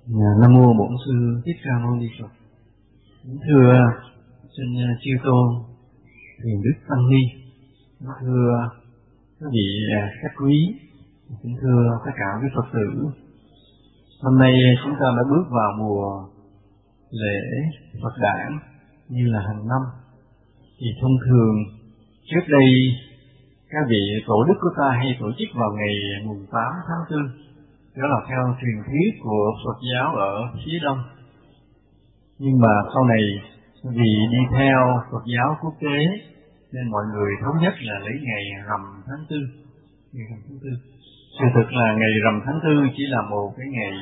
Nam mô Bổn Sư Thích Ca Mâu Ni Phật. Thưa xin chư tôn, thiền đức tăng ni, thưa các vị khách quý, kính thưa tất cả quý Phật tử. Hôm nay chúng ta đã bước vào mùa lễ Phật đản như là hàng năm. Thì thông thường trước đây các vị tổ đức của ta hay tổ chức vào ngày mùng 8 tháng 4. Đó là theo truyền thuyết của Phật giáo ở phía Đông. Nhưng mà sau này vì đi theo Phật giáo quốc tế nên mọi người thống nhất là lấy ngày rằm tháng 4. Ngày rằm tháng 4. Sự thực là ngày rằm tháng 4 chỉ là một cái ngày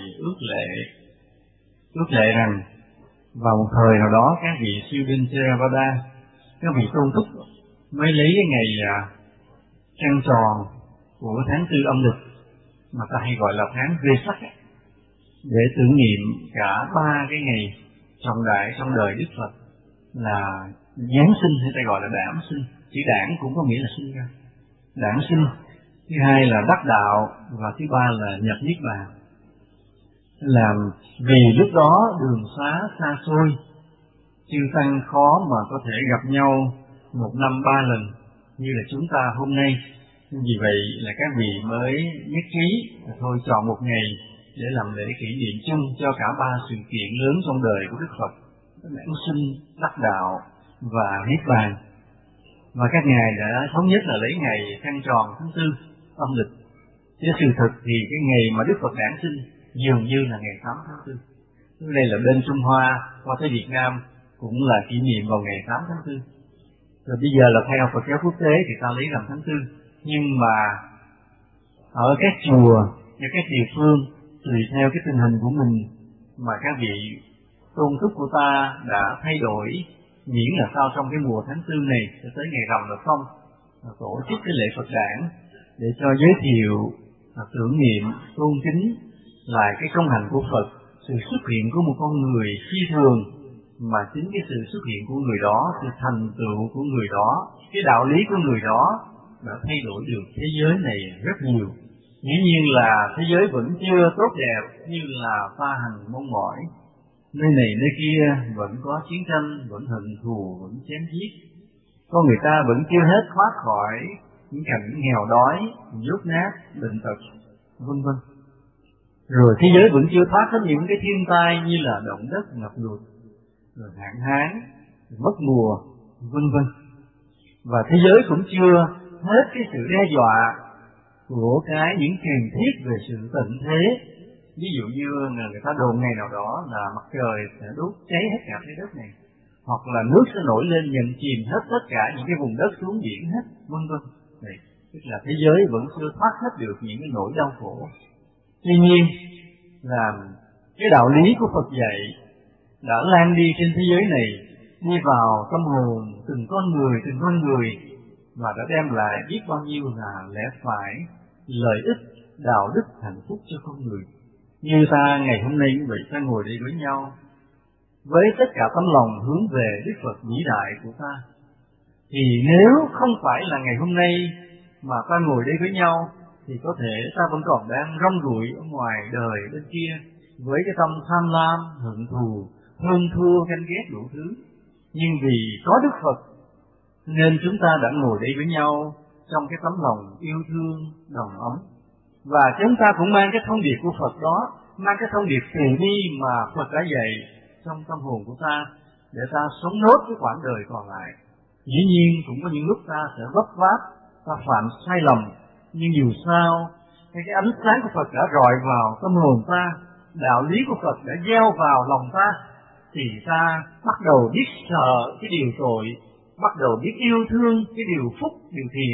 ước lệ rằng vào một thời nào đó các vị siêu binh Theravada, các vị tôn túc mới lấy cái ngày trăng tròn của tháng 4 âm lịch mà ta hay gọi là tháng Vesak để tưởng niệm cả ba cái ngày trọng đại trong đời Đức Phật là Giáng sinh, hay ta gọi là đản sinh. Chữ đản cũng có nghĩa là sinh ra, đản sinh. Thứ hai là đắc đạo, và thứ ba là nhập niết bàn. Làm vì lúc đó đường xá xa xôi, chư tăng khó mà có thể gặp nhau một năm 3 lần như là chúng ta hôm nay. Vì vậy là các vị mới nhất trí thôi chọn một ngày để làm lễ kỷ niệm chung cho cả ba sự kiện lớn trong đời của Đức Phật: đản sinh, đắc đạo và niết bàn. Và các ngài đã thống nhất là lấy ngày trăng tròn tháng 4 âm lịch. Chứ sự thực thì cái ngày mà Đức Phật đản sinh dường như là ngày 8 tháng 4. Đây là bên Trung Hoa qua tới Việt Nam cũng là kỷ niệm vào ngày 8 tháng 4. Rồi bây giờ là theo Phật giáo quốc tế thì ta lấy rằm tháng 4. Nhưng mà ở các chùa, ở các địa phương, tùy theo cái tình hình của mình mà các vị tôn túc của ta đã thay đổi, miễn là sao trong cái mùa tháng 4 này cho tới ngày rằm là xong, tổ chức cái lễ Phật đản để cho giới thiệu, tưởng niệm, tôn kính lại cái công hạnh của Phật, sự xuất hiện của một con người phi thường, mà chính cái sự xuất hiện của người đó, sự thành tựu của người đó, cái đạo lý của người đó đã thay đổi được thế giới này rất nhiều. Dĩ nhiên là thế giới vẫn chưa tốt đẹp như là pha hành mong mỏi. Nơi này nơi kia vẫn có chiến tranh, vẫn hận thù, vẫn chém giết. Con người ta vẫn chưa hết thoát khỏi những cảnh nghèo đói, dốt nát, bệnh tật, vân vân. Rồi thế giới vẫn chưa thoát hết những cái thiên tai như là động đất, ngập lụt, rồi hạn hán, mất mùa, vân vân. Và thế giới cũng chưa hết cái sự đe dọa của những truyền thuyết về sự tận thế. Ví dụ như người ta đồn ngày nào đó là mặt trời sẽ đốt cháy hết cả trái đất này, hoặc là nước sẽ nổi lên nhận chìm hết tất cả những cái vùng đất xuống biển hết, vân vân. Tức là thế giới vẫn chưa thoát hết được những cái nỗi đau khổ. Tuy nhiên là cái đạo lý của Phật dạy đã lan đi trên thế giới này, đi vào tâm hồn từng con người, và đã đem lại biết bao nhiêu là lẽ phải, lợi ích, đạo đức, hạnh phúc cho con người. Như ta ngày hôm nay như vậy, ta ngồi đây với nhau với tất cả tấm lòng hướng về Đức Phật vĩ đại của ta, thì nếu không phải là ngày hôm nay mà ta ngồi đây với nhau thì có thể ta vẫn còn đang rong ruổi ở ngoài đời bên kia với cái tâm tham lam, hận thù, hơn thua, ganh ghét đủ thứ. Nhưng vì có Đức Phật nên chúng ta đã ngồi đây với nhau trong cái tấm lòng yêu thương, đồng ấm. Và chúng ta cũng mang cái thông điệp của Phật đó, mang cái thông điệp từ bi mà Phật đã dạy trong tâm hồn của ta, để ta sống nốt cái quãng đời còn lại. Dĩ nhiên cũng có những lúc ta sẽ vấp váp, ta phạm sai lầm, nhưng dù sao cái ánh sáng của Phật đã rọi vào tâm hồn ta, đạo lý của Phật đã gieo vào lòng ta, thì ta bắt đầu biết sợ cái điều tội, bắt đầu biết yêu thương cái điều phúc, điều thiện,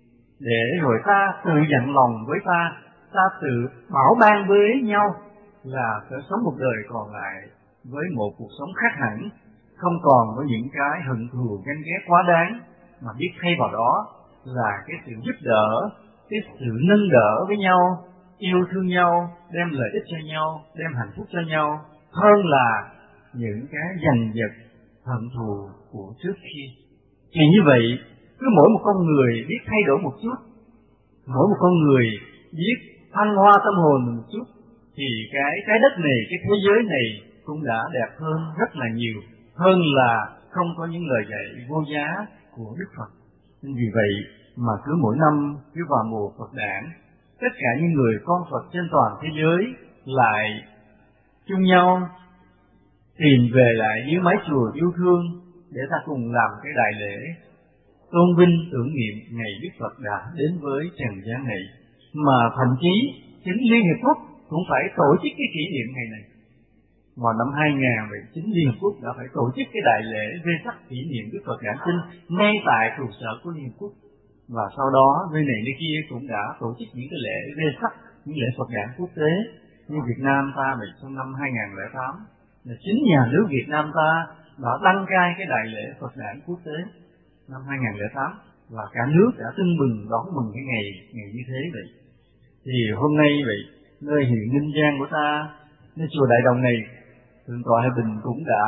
để rồi ta tự dặn lòng với ta tự bảo ban với nhau là sẽ sống một đời còn lại với một cuộc sống khác hẳn, không còn với những cái hận thù ganh ghét quá đáng, mà biết thay vào đó là cái sự giúp đỡ, cái sự nâng đỡ với nhau, yêu thương nhau, đem lợi ích cho nhau, đem hạnh phúc cho nhau, hơn là những cái giành giật hận thù của trước kia. Thì như vậy, cứ mỗi một con người biết thay đổi một chút, mỗi một con người biết thăng hoa tâm hồn một chút, thì cái đất này, cái thế giới này cũng đã đẹp hơn rất là nhiều, hơn là không có những lời dạy vô giá của Đức Phật. Nên vì vậy mà cứ mỗi năm, cứ vào mùa Phật đản, tất cả những người con Phật trên toàn thế giới lại chung nhau tìm về lại dưới mái chùa yêu thương để ta cùng làm cái đại lễ tôn vinh tưởng niệm ngày Đức Phật đã đến với trần gian này. Mà thậm chí chính Liên Hiệp Quốc cũng phải tổ chức cái kỷ niệm ngày này. Vào năm 2000 vậy, chính Liên Hiệp Quốc đã phải tổ chức cái đại lễ vê sắc kỷ niệm Đức Phật đản sinh ngay tại trụ sở của Liên Hiệp Quốc. Và sau đó nơi này nơi kia cũng đã tổ chức những cái lễ vê sắc, những lễ Phật đản quốc tế. Như Việt Nam ta vậy, trong năm 2008 là chính nhà nước Việt Nam ta đã đăng cai cái đại lễ Phật đản quốc tế năm 2008 và cả nước đã tưng bừng đón mừng cái ngày như thế vậy. Thì hôm nay vậy, nơi huyện Ninh Giang của ta, nơi chùa Đại Đồng này, Thượng tọa Hải Bình cũng đã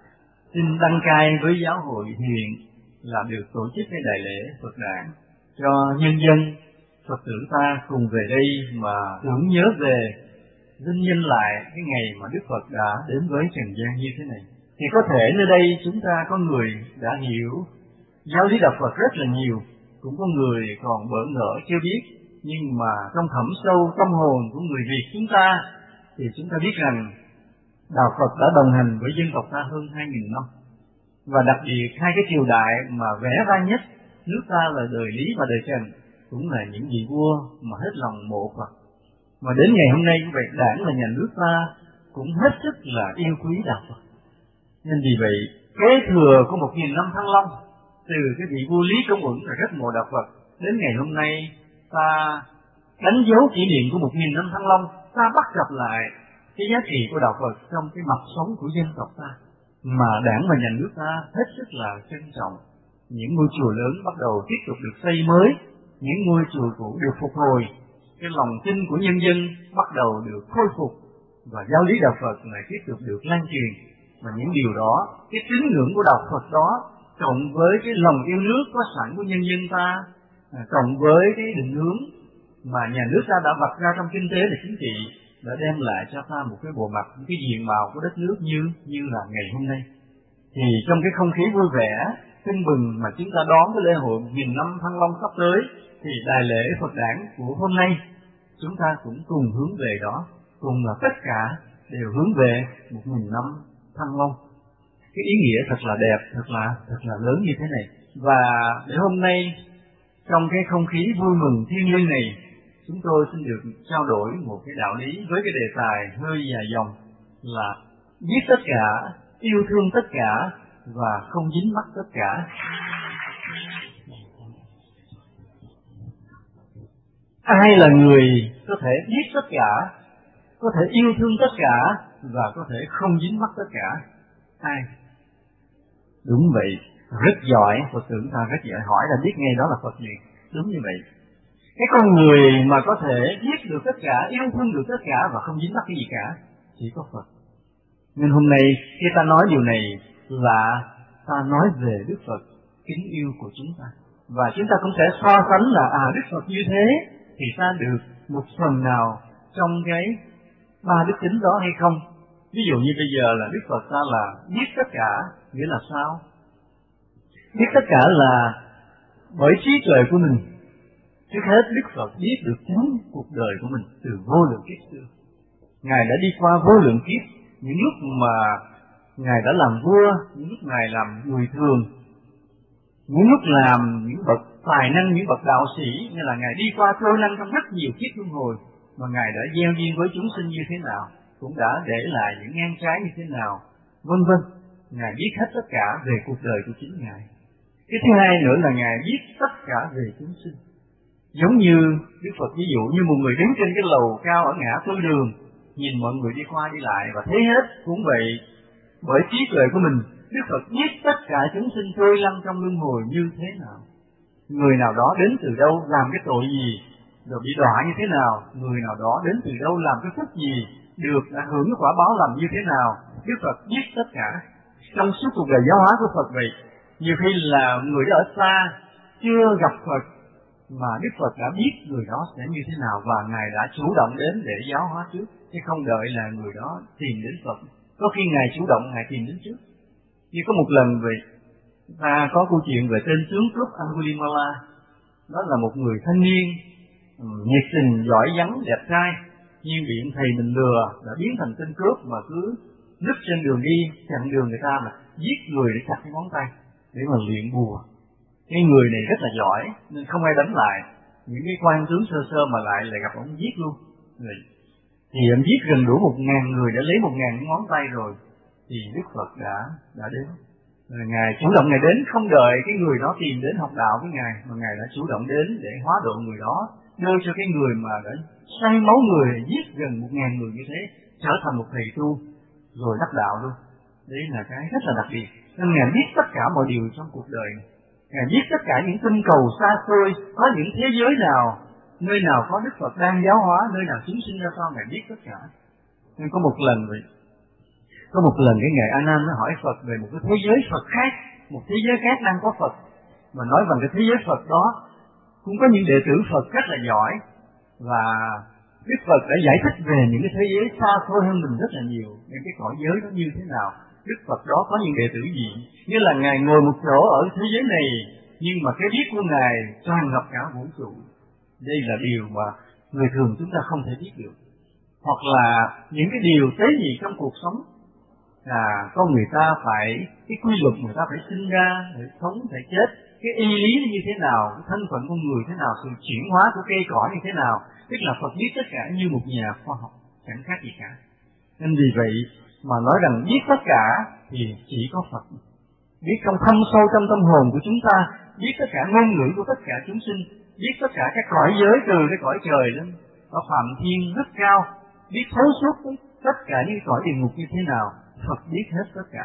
xin đăng cai với giáo hội huyện là được tổ chức cái đại lễ Phật đản cho nhân dân Phật tử ta cùng về đây mà tưởng nhớ về vinh danh lại cái ngày mà Đức Phật đã đến với trần gian như thế này. Thì có thể nơi đây chúng ta có người đã hiểu giáo lý đạo Phật rất là nhiều, cũng có người còn bỡ ngỡ chưa biết, nhưng mà trong thẳm sâu tâm hồn của người Việt chúng ta thì chúng ta biết rằng đạo Phật đã đồng hành với dân tộc ta hơn 2000 năm. Và đặc biệt hai cái triều đại mà vẻ vang nhất nước ta là đời Lý và đời Trần cũng là những vị vua mà hết lòng mộ Phật. Mà đến ngày hôm nay như vậy, đảng và nhà nước ta cũng hết sức là yêu quý đạo Phật. Nên vì vậy, kế thừa của 1000 năm Thăng Long, từ cái vị vua Lý Công Uẩn là rất mộ đạo Phật, đến ngày hôm nay ta đánh dấu kỷ niệm của 1000 năm Thăng Long, ta bắt gặp lại cái giá trị của đạo Phật trong cái mặt sống của dân tộc ta, mà đảng và nhà nước ta hết sức là trân trọng. Những ngôi chùa lớn bắt đầu tiếp tục được xây mới, những ngôi chùa cũ được phục hồi, cái lòng tin của nhân dân bắt đầu được khôi phục, và giáo lý đạo Phật lại tiếp tục được lan truyền. Và những điều đó, cái tín ngưỡng của đạo Phật đó, cộng với cái lòng yêu nước có sẵn của nhân dân ta, cộng với cái định hướng mà nhà nước ta đã vạch ra trong kinh tế và chính trị, đã đem lại cho ta một cái bộ mặt, một cái diện mạo của đất nước như là ngày hôm nay. Thì trong cái không khí vui vẻ, tưng bừng mà chúng ta đón cái lễ hội 1000 năm Thăng Long sắp tới, thì đại lễ Phật đản của hôm nay chúng ta cũng cùng hướng về đó, cùng là tất cả đều hướng về 1000 năm Thăng Long. Cái ý nghĩa thật là đẹp, thật là lớn như thế này. Và để hôm nay trong cái không khí vui mừng thiêng liêng này, chúng tôi xin được trao đổi một cái đạo lý với cái đề tài hơi dài dòng là biết tất cả, yêu thương tất cả và không dính mắc tất cả. Ai là người có thể biết tất cả, có thể yêu thương tất cả và có thể không dính mắc tất cả? Ai? Đúng vậy, rất giỏi, Phật tử ta rất giỏi, hỏi là biết ngay đó là Phật gì. Đúng như vậy. Cái con người mà có thể biết được tất cả, yêu thương được tất cả và không dính mắc cái gì cả, chỉ có Phật. Nên hôm nay khi ta nói điều này là ta nói về Đức Phật kính yêu của chúng ta. Và chúng ta cũng sẽ so sánh là Đức Phật như thế thì ta được một phần nào trong cái ba đức tính đó hay không. Ví dụ như bây giờ là Đức Phật ta là biết tất cả, nghĩa là sao? Biết tất cả là bởi trí tuệ của mình. Trước hết Đức Phật biết được chính cuộc đời của mình từ vô lượng kiếp xưa. Ngài đã đi qua vô lượng kiếp, những lúc mà Ngài đã làm vua, những lúc Ngài làm người thường, những lúc làm những bậc tài năng, những bậc đạo sĩ, như là Ngài đi qua trôi lăn trong rất nhiều kiếp luân hồi, mà Ngài đã gieo duyên với chúng sinh như thế nào, cũng đã để lại những ngang trái như thế nào, vân vân. Ngài biết hết tất cả về cuộc đời của chính Ngài. Cái thứ hai nữa là Ngài biết tất cả về chúng sinh. Giống như Đức Phật ví dụ như một người đứng trên cái lầu cao ở ngã tư đường, nhìn mọi người đi qua đi lại và thấy hết, cũng vậy. Bởi trí tuệ của mình, Đức Phật biết tất cả chúng sinh trôi lăn trong luân hồi như thế nào. Người nào đó đến từ đâu, làm cái tội gì, rồi bị đọa như thế nào. Người nào đó đến từ đâu, làm cái phước gì, được đã hưởng cái quả báo làm như thế nào. Đức Phật biết tất cả. Trong suốt cuộc đời giáo hóa của Phật vậy, nhiều khi là người đó ở xa, chưa gặp Phật, mà Đức Phật đã biết người đó sẽ như thế nào và Ngài đã chủ động đến để giáo hóa trước. chứ không đợi là người đó tìm đến Phật. Có khi Ngài chủ động Ngài tìm đến trước. Như có một lần vậy, ta có câu chuyện về tên tướng cướp Angulimala. Đó là một người thanh niên nhiệt tình, giỏi giắng, đẹp trai, nhưng bị thầy mình lừa, đã biến thành tên cướp mà cứ núp trên đường đi, chặn đường người ta mà giết người để chặt cái ngón tay để mà luyện bùa. Cái người này rất là giỏi nên không ai đánh lại, những cái quan tướng sơ sơ mà lại gặp ông giết luôn. Thì ông giết gần đủ 1000 người, đã lấy 1000 ngón tay rồi, thì Đức Phật đã đến. Rồi Ngài chủ động Ngài đến, không đợi cái người đó tìm đến học đạo với Ngài, mà Ngài đã chủ động đến để hóa độ người đó, đưa cho cái người mà đã say máu người, giết gần 1000 người như thế, trở thành một thầy tu, rồi đắc đạo luôn. Đấy là cái rất là đặc biệt. Nên Ngài biết tất cả mọi điều trong cuộc đời. Ngài biết tất cả những tinh cầu xa xôi, có những thế giới nào, nơi nào có Đức Phật đang giáo hóa, nơi nào chúng sinh ra sao, Ngài biết tất cả. Nên có một lần vậy, có một lần cái Ngài A Nan nó hỏi Phật về một cái thế giới Phật khác, một thế giới khác đang có Phật, mà nói rằng cái thế giới Phật đó cũng có những đệ tử Phật rất là giỏi, và Đức Phật đã giải thích về những cái thế giới xa xôi hơn mình rất là nhiều, những cái cõi giới đó như thế nào. Đức Phật đó có những đệ tử gì, như là Ngài ngồi một chỗ ở thế giới này, nhưng mà cái biết của Ngài tràn ngập cả vũ trụ. Đây là điều mà người thường chúng ta không thể biết được. Hoặc là những cái điều tế nhị trong cuộc sống, con người ta phải, cái quy luật người ta phải sinh ra, phải sống, phải chết, cái y lý như thế nào, cái thân phận con người thế nào, sự chuyển hóa của cây cỏ như thế nào, tức là Phật biết tất cả như một nhà khoa học, chẳng khác gì cả. Nên vì vậy mà nói rằng biết tất cả thì chỉ có Phật. Biết trong thâm sâu trong tâm hồn của chúng ta, biết tất cả ngôn ngữ của tất cả chúng sinh, biết tất cả các cõi giới từ cái cõi trời lên, có phạm thiên rất cao, biết thấu suốt tất cả những cõi địa ngục như thế nào, Phật biết hết tất cả.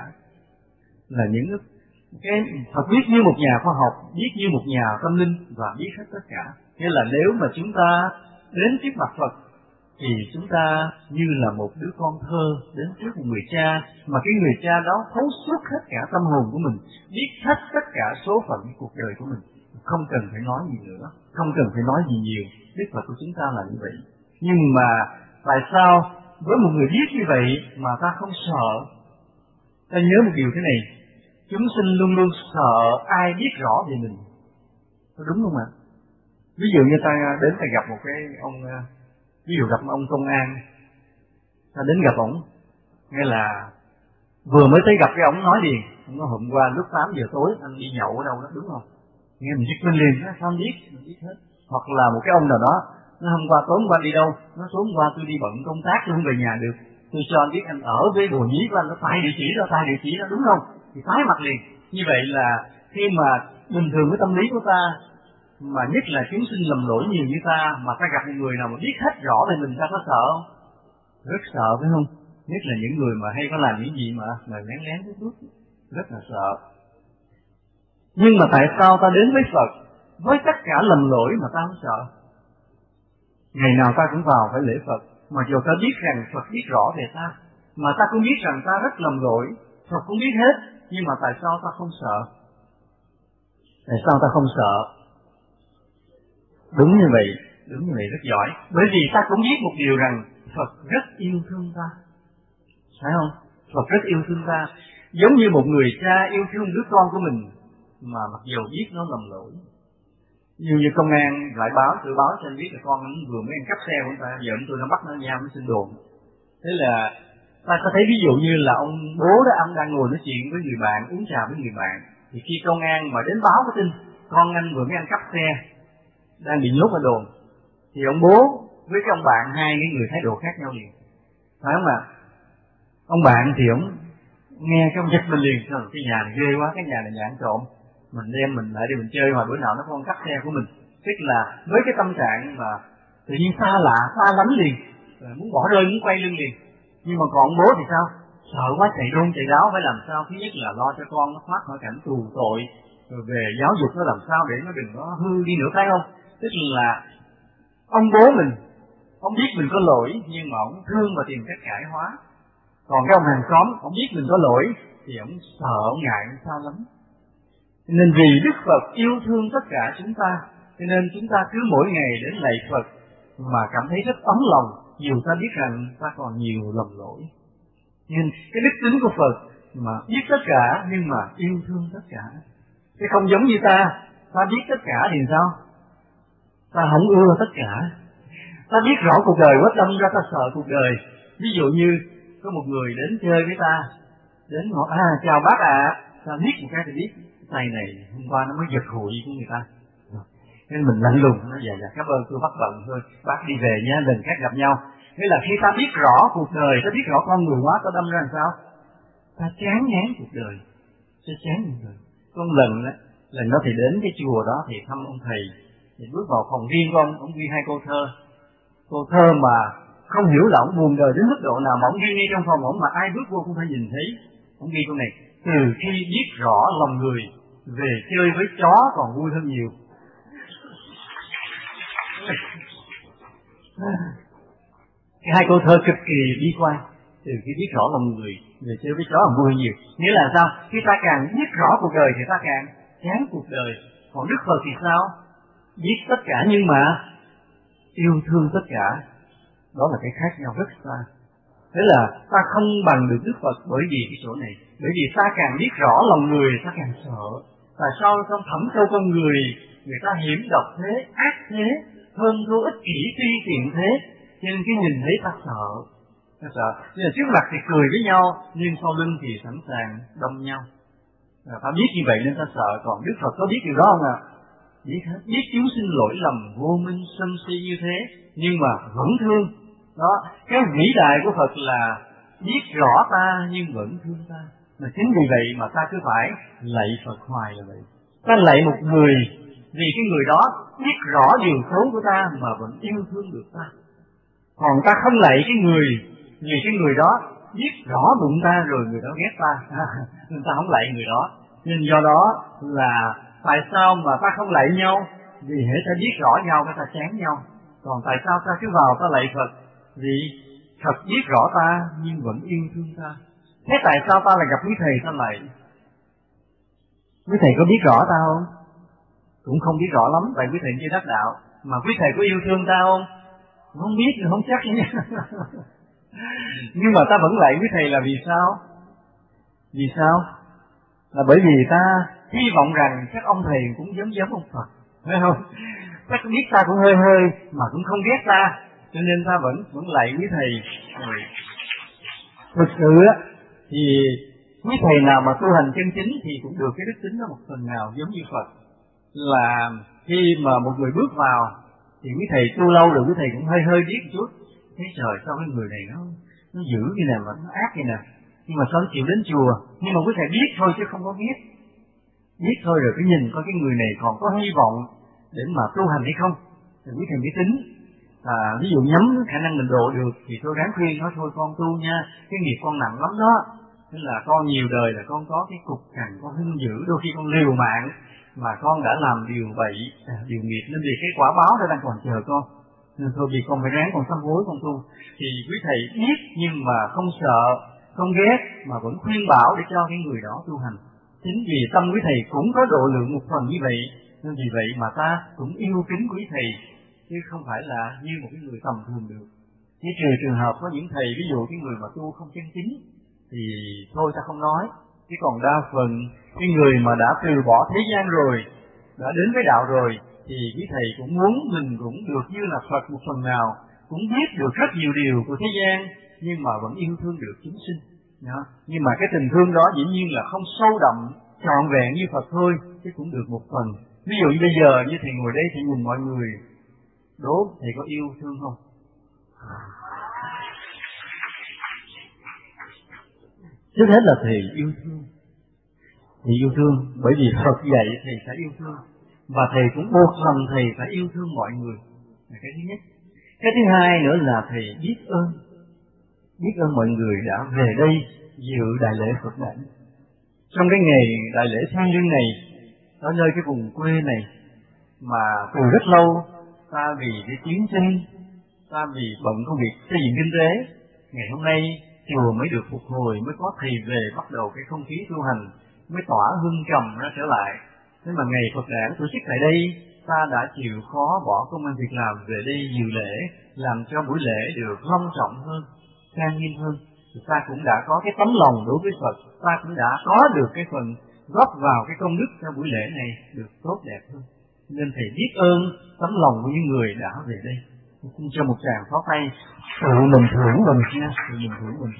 Là những cái Phật biết như một nhà khoa học, biết như một nhà tâm linh và biết hết tất cả. Nghĩa là nếu mà chúng ta đến trước mặt Phật thì chúng ta như là một đứa con thơ đến trước một người cha, mà cái người cha đó thấu suốt hết cả tâm hồn của mình, biết hết tất cả số phận cuộc đời của mình, không cần phải nói gì nữa, không cần phải nói gì nhiều. Đức Phật của chúng ta là như vậy. Nhưng mà tại sao với một người biết như vậy mà ta không sợ? Ta nhớ một điều thế này, chúng sinh luôn luôn sợ ai biết rõ về mình, có đúng không ạ? Ví dụ như ta đến ta gặp một cái ông, ví dụ gặp ông công an, ta đến gặp ổng, nghe là vừa mới tới gặp cái ổng nói liền, ông nói hôm qua lúc 8 giờ tối anh đi nhậu ở đâu đó, đúng không? Nghe mình giật mình liền, sao anh biết? Mình biết hết. Hoặc là một cái ông nào đó, nó hôm qua tối qua đi đâu? Nó tối qua tôi đi bận công tác, tôi không về nhà được. Tôi cho anh biết anh ở với đồ nhí của anh, nó tại địa chỉ đó, đúng không? Thì tái mặt liền. Như vậy là khi mà bình thường với tâm lý của ta, mà nhất là chúng sinh lầm lỗi nhiều như ta, mà ta gặp một người nào mà biết hết rõ về mình, ta có sợ không? Rất sợ phải không? Nhất là những người mà hay có làm những gì mà lén lén chút, rất là sợ. Nhưng mà tại sao ta đến với Phật với tất cả lầm lỗi mà ta không sợ? Ngày nào ta cũng vào phải lễ Phật, mà dù ta biết rằng Phật biết rõ về ta, mà ta cũng biết rằng ta rất lầm lỗi, Phật cũng biết hết, nhưng mà tại sao ta không sợ? Tại sao ta không sợ? Đúng như vậy rất giỏi. Bởi vì ta cũng biết một điều rằng Phật rất yêu thương ta, phải không? Phật rất yêu thương ta, giống như một người cha yêu thương đứa con của mình, mà mặc dù biết nó lầm lỗi. Như công an lại tự báo cho anh biết là con anh vừa mới ăn cắp xe của người ta, giờ tôi đã bắt nó giam nó xin đồn. Thế là ta có thấy ví dụ như là ông bố đó, ông đang ngồi nói chuyện với người bạn, uống trà với người bạn, thì khi công an mà đến báo cái tin con anh vừa mới ăn cắp xe đang bị nhốt ở đồn, thì ông bố với cái ông bạn, hai cái người thái độ khác nhau liền, phải không ạ? Ông bạn thì ông nghe cái ông giật mình liền, cái nhà này ghê quá, cái nhà này nhà ăn trộm, mình đem mình lại đi mình chơi mà bữa nào nó không cắp xe của mình. Tức là với cái tâm trạng mà tự nhiên xa lạ, xa lắm liền, muốn bỏ rơi, muốn quay lưng liền. Nhưng mà còn bố thì sao? Sợ quá, chạy run chạy ráo, phải làm sao? Thứ nhất là lo cho con nó thoát khỏi cảnh tù tội, rồi về giáo dục nó làm sao để nó đừng có hư đi nữa, phải không? Tức là ông bố mình, ông biết mình có lỗi nhưng mà ông thương và tìm cách cải hóa. Còn cái ông hàng xóm, ông biết mình có lỗi thì ông sợ, ông ngại, ông sao lắm. Nên vì Đức Phật yêu thương tất cả chúng ta, cho nên chúng ta cứ mỗi ngày đến lạy Phật mà cảm thấy rất ấm lòng, dù ta biết rằng ta còn nhiều lầm lỗi. Nhưng cái đức tính của Phật mà biết tất cả nhưng mà yêu thương tất cả. Chứ không giống như ta biết tất cả thì sao? Ta không ưa tất cả. Ta biết rõ cuộc đời quá, đâm ra ta sợ cuộc đời. Ví dụ như có một người đến chơi với ta, đến hỏi chào bác ạ, ta biết một cái thì biết tay này hôm qua nó mới giật hụi của người ta. Nên mình lạnh lùng nó dạ cảm ơn tôi, bác bận thôi, bác đi về nha, lần khác gặp nhau. Nghĩa là khi ta biết rõ cuộc đời, ta biết rõ con người quá, ta đâm ra làm sao? Ta chán ngán cuộc đời, ta chán cuộc đời. Có một lần đó thì đến cái chùa đó thì thăm ông thầy, thì bước vào phòng riêng của ông ghi 2 câu thơ. Câu thơ mà không hiểu là ông buồn đời đến mức độ nào mà ông ghi ngay trong phòng ông mà ai bước vô cũng phải nhìn thấy. Ông ghi câu này: từ khi biết rõ lòng người, về chơi với chó còn vui hơn nhiều. Cái 2 câu thơ cực kỳ bi quan. Từ khi biết rõ lòng người, về chơi với chó còn vui hơn nhiều. Nghĩa là sao? Khi ta càng biết rõ cuộc đời thì ta càng chán cuộc đời. Còn Đức Phật thì sao? Biết tất cả nhưng mà yêu thương tất cả. Đó là cái khác nhau rất xa. Thế là ta không bằng được Đức Phật bởi vì cái chỗ này. Bởi vì ta càng biết rõ lòng người, ta càng sợ. Tại sao trong thẳm sâu con người ta hiểm độc thế, ác thế, hơn thua ích kỷ tuy tiện thế. Cho nên cái nhìn thấy ta sợ. Ta sợ. Nhưng mà trước mặt thì cười với nhau, nhưng sau lưng thì sẵn sàng đâm nhau. Ta biết như vậy nên ta sợ. Còn Đức Phật có biết điều đó không ạ? Biết chúng sinh lỗi lầm vô minh sân si như thế, nhưng mà vẫn thương. Đó, cái vĩ đại của Phật là biết rõ ta nhưng vẫn thương ta. Mà chính vì vậy mà ta cứ phải lạy Phật hoài là vậy. Ta lạy một người vì cái người đó biết rõ điều xấu của ta mà vẫn yêu thương được ta. Còn ta không lạy cái người vì cái người đó biết rõ bụng ta rồi người đó ghét ta, nên ta không lạy người đó. Nên do đó là tại sao mà ta không lạy nhau? Vì hễ ta biết rõ nhau ta chán nhau. Còn tại sao ta cứ vào ta lạy Phật? Vì Phật biết rõ ta nhưng vẫn yêu thương ta. Thế tại sao ta lại gặp quý thầy ta lạy? Quý thầy có biết rõ ta không? Cũng không biết rõ lắm, tại quý thầy chưa đắc đạo. Mà quý thầy có yêu thương ta không? Không biết, không chắc nha. Nhưng mà ta vẫn lạy quý thầy là vì sao? Vì sao? Là bởi vì ta hy vọng rằng các ông thầy cũng giống ông Phật, phải không? Các biết ta cũng hơi mà cũng không ghét ta, cho nên ta vẫn lạy quý thầy. Thực sự á thì quý thầy nào mà tu hành chân chính thì cũng được cái đức tính đó một phần nào giống như Phật. Là khi mà một người bước vào thì quý thầy tu lâu rồi quý thầy cũng hơi biết một chút. Thế trời, sao cái người này nó dữ như này mà nó ác như này, nhưng mà sao nó chịu đến chùa? Nhưng mà quý thầy biết thôi chứ không có biết. Biết thôi rồi cái nhìn coi cái người này còn có hy vọng để mà tu hành hay không, thì quý thầy mới tính. Ví dụ nhắm khả năng mình độ được thì tôi ráng khuyên nó thôi con tu nha, cái nghiệp con nặng lắm đó. Nên là con nhiều đời là con có cái cục cằn, con hung dữ, đôi khi con liều mạng mà con đã làm điều bậy, điều nghiệp, nên vì cái quả báo nó đang còn chờ con. Nên thôi vì con phải ráng con sám hối con tu. Thì quý thầy biết nhưng mà không sợ, không ghét mà vẫn khuyên bảo để cho cái người đó tu hành. Chính vì tâm quý thầy cũng có độ lượng một phần như vậy, nên vì vậy mà ta cũng yêu kính quý thầy, chứ không phải là như một cái người tầm thường được. Chỉ trừ trường hợp có những thầy ví dụ cái người mà tu không chân chính thì thôi ta không nói. Chứ còn đa phần cái người mà đã từ bỏ thế gian rồi, đã đến với đạo rồi, thì quý thầy cũng muốn mình cũng được như là Phật một phần nào, cũng biết được rất nhiều điều của thế gian, nhưng mà vẫn yêu thương được chúng sinh. Nhưng mà cái tình thương đó dĩ nhiên là không sâu đậm, trọn vẹn như Phật thôi, chứ cũng được một phần. Ví dụ như bây giờ như thầy ngồi đây thì nhìn mọi người, đố thầy có yêu thương không? Trước hết là thầy yêu thương. Thầy yêu thương bởi vì Phật dạy thầy phải yêu thương, và thầy cũng buộc lòng thầy phải yêu thương mọi người, là cái thứ nhất. Cái thứ hai nữa là thầy biết ơn mọi người đã về đây dự đại lễ Phật đản. Trong cái ngày đại lễ thiêng liêng này, ở nơi cái vùng quê này mà từ rất lâu ta vì cái chiến tranh, ta vì bận công việc xây dựng kinh tế, ngày hôm nay chùa mới được phục hồi, mới có thầy về bắt đầu cái không khí tu hành, mới tỏa hương trầm ra trở lại. Thế mà ngày Phật đản tổ chức tại đây, ta đã chịu khó bỏ công ăn việc làm về đây dự lễ, làm cho buổi lễ được long trọng hơn, trang nghiêm hơn, thì ta cũng đã có cái tấm lòng đối với Phật, ta cũng đã có được cái phần góp vào cái công đức cho buổi lễ này được tốt đẹp hơn. Nên thầy biết ơn tấm lòng của những người đã về đây. Xin cho một tràng pháo tay tự mình thưởng mình nha, tự mình thưởng mình.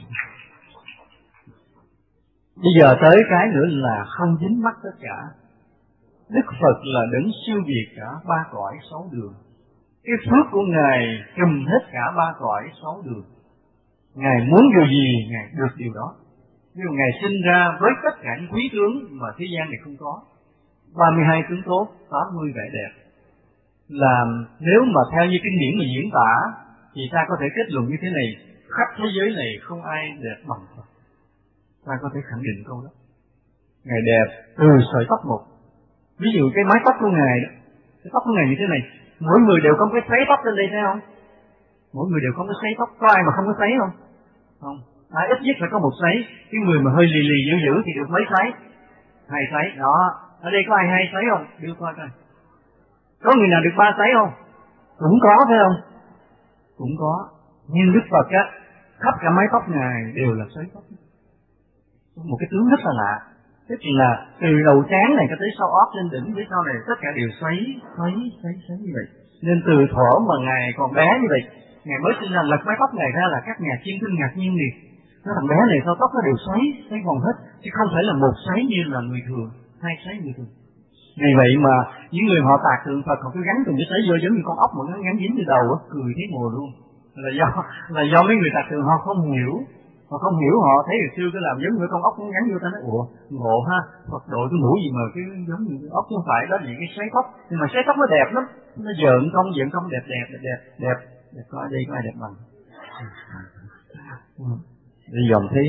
Bây giờ tới cái nữa là không dính mắc tất cả. Đức Phật là đấng siêu việt cả ba cõi sáu đường. Cái phước của Ngài trùm hết cả ba cõi sáu đường. Ngài muốn điều gì, Ngài được điều đó. Nhưng Ngài sinh ra với tất cả những quý tướng mà thế gian này không có. 32 tướng tốt, 80 vẻ đẹp. Là nếu mà theo như kinh điển mà diễn tả, thì ta có thể kết luận như thế này: khắp thế giới này không ai đẹp bằng Phật. Ta có thể khẳng định câu đó. Ngài đẹp từ sợi tóc một. Ví dụ cái mái tóc của Ngài đó, cái tóc của Ngài như thế này, mỗi người đều có cái sấy tóc trên đây thấy không? Mỗi người đều có cái sấy tóc, có ai mà không có sấy không? Không. Ít nhất phải có một sấy. Cái người mà hơi lì lì dữ dữ thì được mấy sấy? 2 sấy. Đó. Ở đây có ai 2 sấy không? Đưa coi coi. Có người nào được 3 sấy không? Cũng có phải không? Cũng có. Nhưng Đức Phật á, khắp cả mái tóc Ngài đều là sấy tóc. Một cái tướng rất là lạ. Tức là từ đầu trán này cho tới sau ót lên đỉnh với sau này tất cả đều xoáy như vậy. Nên từ thuở mà Ngài còn bé như vậy, Ngài mới sinh ra lật mái tóc Ngài ra là các nhà chiêm tinh ngạc nhiên liền. Nó thằng bé này sao tóc nó đều xoáy vòng hết, chứ không phải là một xoáy như là người thường, 2 xoáy người thường. Vì vậy mà những người họ tạc tượng Phật họ cứ gắn từng cái xoáy vô giống như con ốc mà nó gắn dính trên đầu á, cười thấy mùa luôn. Là do mấy người tạc tượng họ không hiểu. Họ không hiểu, họ thấy hồi xưa cứ làm giống như con ốc nó gắn vô ta nói ủa ngộ ha, Phật đội cái mũi gì mà cái giống như cái ốc, chứ không phải đó là những cái xoáy tóc. Nhưng mà xoáy tóc nó đẹp lắm, nó dợn cong đẹp. Có ở đây có ai đẹp bằng. Đi dòm thấy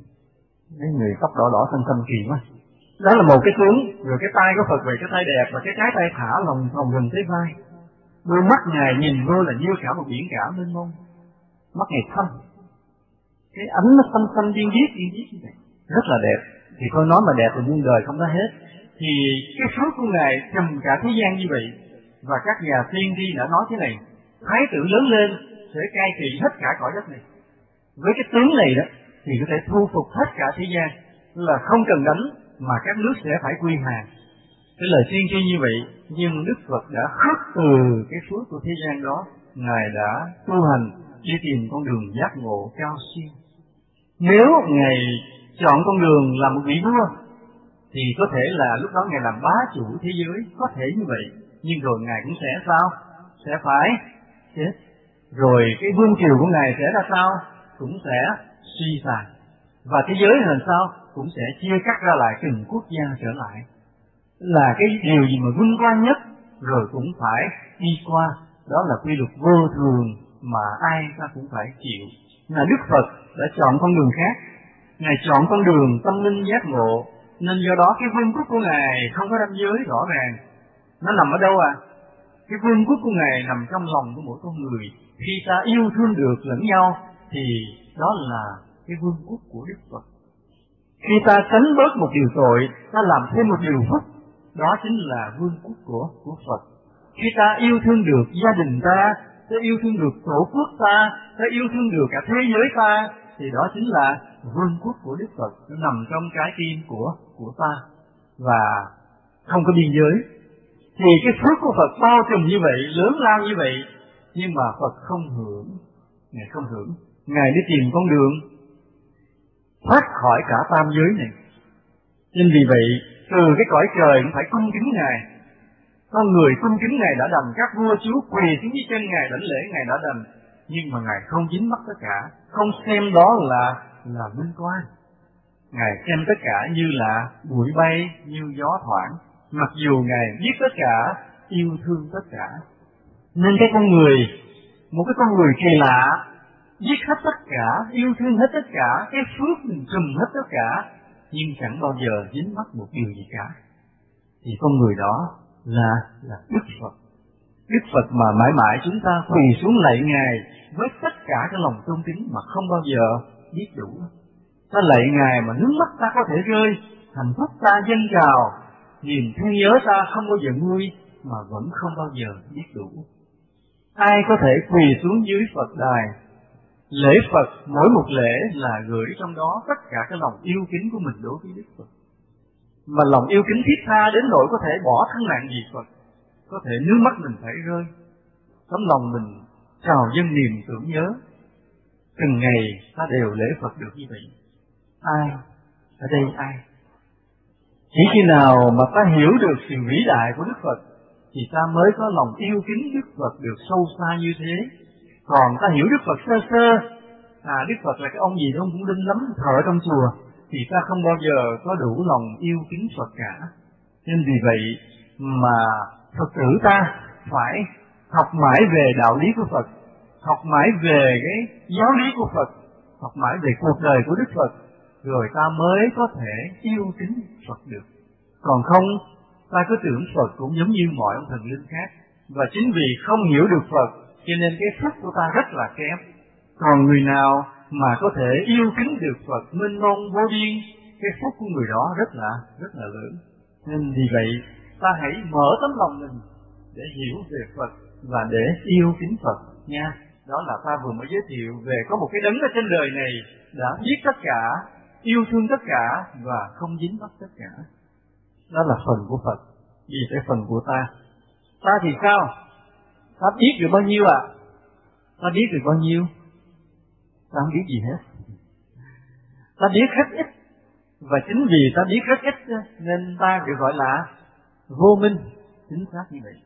mấy người tóc đỏ xanh kỳ quá. Đó là một cái tướng. Rồi cái tay của Phật về cái tay đẹp, và cái trái tay thả lòng gần tới vai. Đôi mắt Ngài nhìn vô là như cả một biển cả mênh mông. Mắt Ngài thâm, cái ánh nó xanh điên điếc như vậy, rất là đẹp. Thì thôi nói mà đẹp thì muôn đời không nói hết. Thì cái phước của Ngài trùm cả thế gian như vậy. Và các nhà tiên tri đã nói thế này: Thái tử lớn lên sẽ cai trị hết cả cõi đất này. Với cái tướng này đó thì có thể thu phục hết cả thế gian, là không cần đánh mà các nước sẽ phải quy hàng. Cái lời tiên tri như vậy, nhưng Đức Phật đã khước từ cái phước của thế gian đó. Ngài đã tu hành đi tìm con đường giác ngộ cao siêu. Nếu Ngài chọn con đường làm một vị vua thì có thể là lúc đó Ngài làm bá chủ thế giới, có thể như vậy. Nhưng rồi Ngài cũng sẽ sao? Sẽ phải chết. Rồi cái vương triều của Ngài sẽ ra sao? Cũng sẽ suy tàn. Và thế giới làm sao? Cũng sẽ chia cắt ra lại từng quốc gia trở lại. Là cái điều gì mà vinh quang nhất rồi cũng phải đi qua. Đó là quy luật vô thường mà ai ta cũng phải chịu. Là Đức Phật đã chọn con đường khác. Ngài chọn con đường tâm linh giác ngộ, nên do đó cái vương quốc của Ngài không có ranh giới rõ ràng. Nó nằm ở đâu à? Cái vương quốc của Ngài nằm trong lòng của mỗi con người. Khi ta yêu thương được lẫn nhau thì đó là cái vương quốc của Đức Phật. Khi ta tránh bớt một điều tội, ta làm thêm một điều phước, đó chính là vương quốc của Phật. Khi ta yêu thương được gia đình ta yêu thương được tổ quốc ta yêu thương được cả thế giới ta, thì đó chính là vương quốc của Đức Phật. Nó nằm trong trái tim của ta và không có biên giới. Thì cái phước của Phật bao trùm như vậy, lớn lao như vậy, nhưng mà Phật không hưởng. Ngài không hưởng. Ngài đi tìm con đường thoát khỏi cả tam giới này. Nên vì vậy, từ cái cõi trời cũng phải cung kính Ngài. Con người cung kính Ngài đã đành, các vua chúa quỳ xuống dưới chân Ngài đảnh lễ Ngài đã đành. Nhưng mà Ngài không dính mắc tất cả, không xem đó là vinh quang. Ngài xem tất cả như là bụi bay, như gió thoảng. Mặc dù Ngài biết tất cả, yêu thương tất cả. Nên cái con người, một cái con người kỳ lạ, biết hết tất cả, yêu thương hết tất cả, cái phước mình trùm hết tất cả, nhưng chẳng bao giờ dính mắc một điều gì cả. Thì con người đó là Đức Phật. Đức Phật mà mãi mãi chúng ta quỳ xuống lạy Ngài với tất cả cái lòng tôn kính mà không bao giờ biết đủ. Ta lạy Ngài mà nước mắt ta có thể rơi, hạnh phúc ta dâng trào, niềm thương nhớ ta không bao giờ nguôi, mà vẫn không bao giờ biết đủ. Ai có thể quỳ xuống dưới Phật đài, lễ Phật mỗi một lễ là gửi trong đó tất cả cái lòng yêu kính của mình đối với Đức Phật. Mà lòng yêu kính thiết tha đến nỗi có thể bỏ thân mạng vì Phật, có thể nước mắt mình phải rơi, tấm lòng mình trào dâng niềm tưởng nhớ. Từng ngày ta đều lễ Phật được như vậy. Ai? Ở đây ai? Chỉ khi nào mà ta hiểu được sự vĩ đại của Đức Phật thì ta mới có lòng yêu kính Đức Phật được sâu xa như thế. Còn ta hiểu Đức Phật sơ sơ, Đức Phật là cái ông gì đó ông cũng linh lắm, thờ trong chùa, thì ta không bao giờ có đủ lòng yêu kính Phật cả. Nên vì vậy mà Phật tử ta phải học mãi về đạo lý của Phật, học mãi về cái giáo lý của Phật, học mãi về cuộc đời của Đức Phật, rồi ta mới có thể yêu kính Phật được. Còn không, ta cứ tưởng Phật cũng giống như mọi ông thần linh khác, và chính vì không hiểu được Phật cho nên cái phúc của ta rất là kém. Còn người nào mà có thể yêu kính được Phật mênh mông vô biên, cái phúc của người đó rất là lớn. Nên vì vậy ta hãy mở tấm lòng mình để hiểu về Phật và để yêu kính Phật nha. Đó là ta vừa mới giới thiệu về có một cái đấng ở trên đời này đã biết tất cả, yêu thương tất cả và không dính mắc tất cả. Đó là phần của Phật. Vì cái phần của ta. Ta thì sao? Ta biết được bao nhiêu ạ? Ta biết được bao nhiêu? Ta không biết gì hết. Ta biết rất ít. Và chính vì ta biết rất ít nên ta được gọi là vô minh. Chính xác như vậy.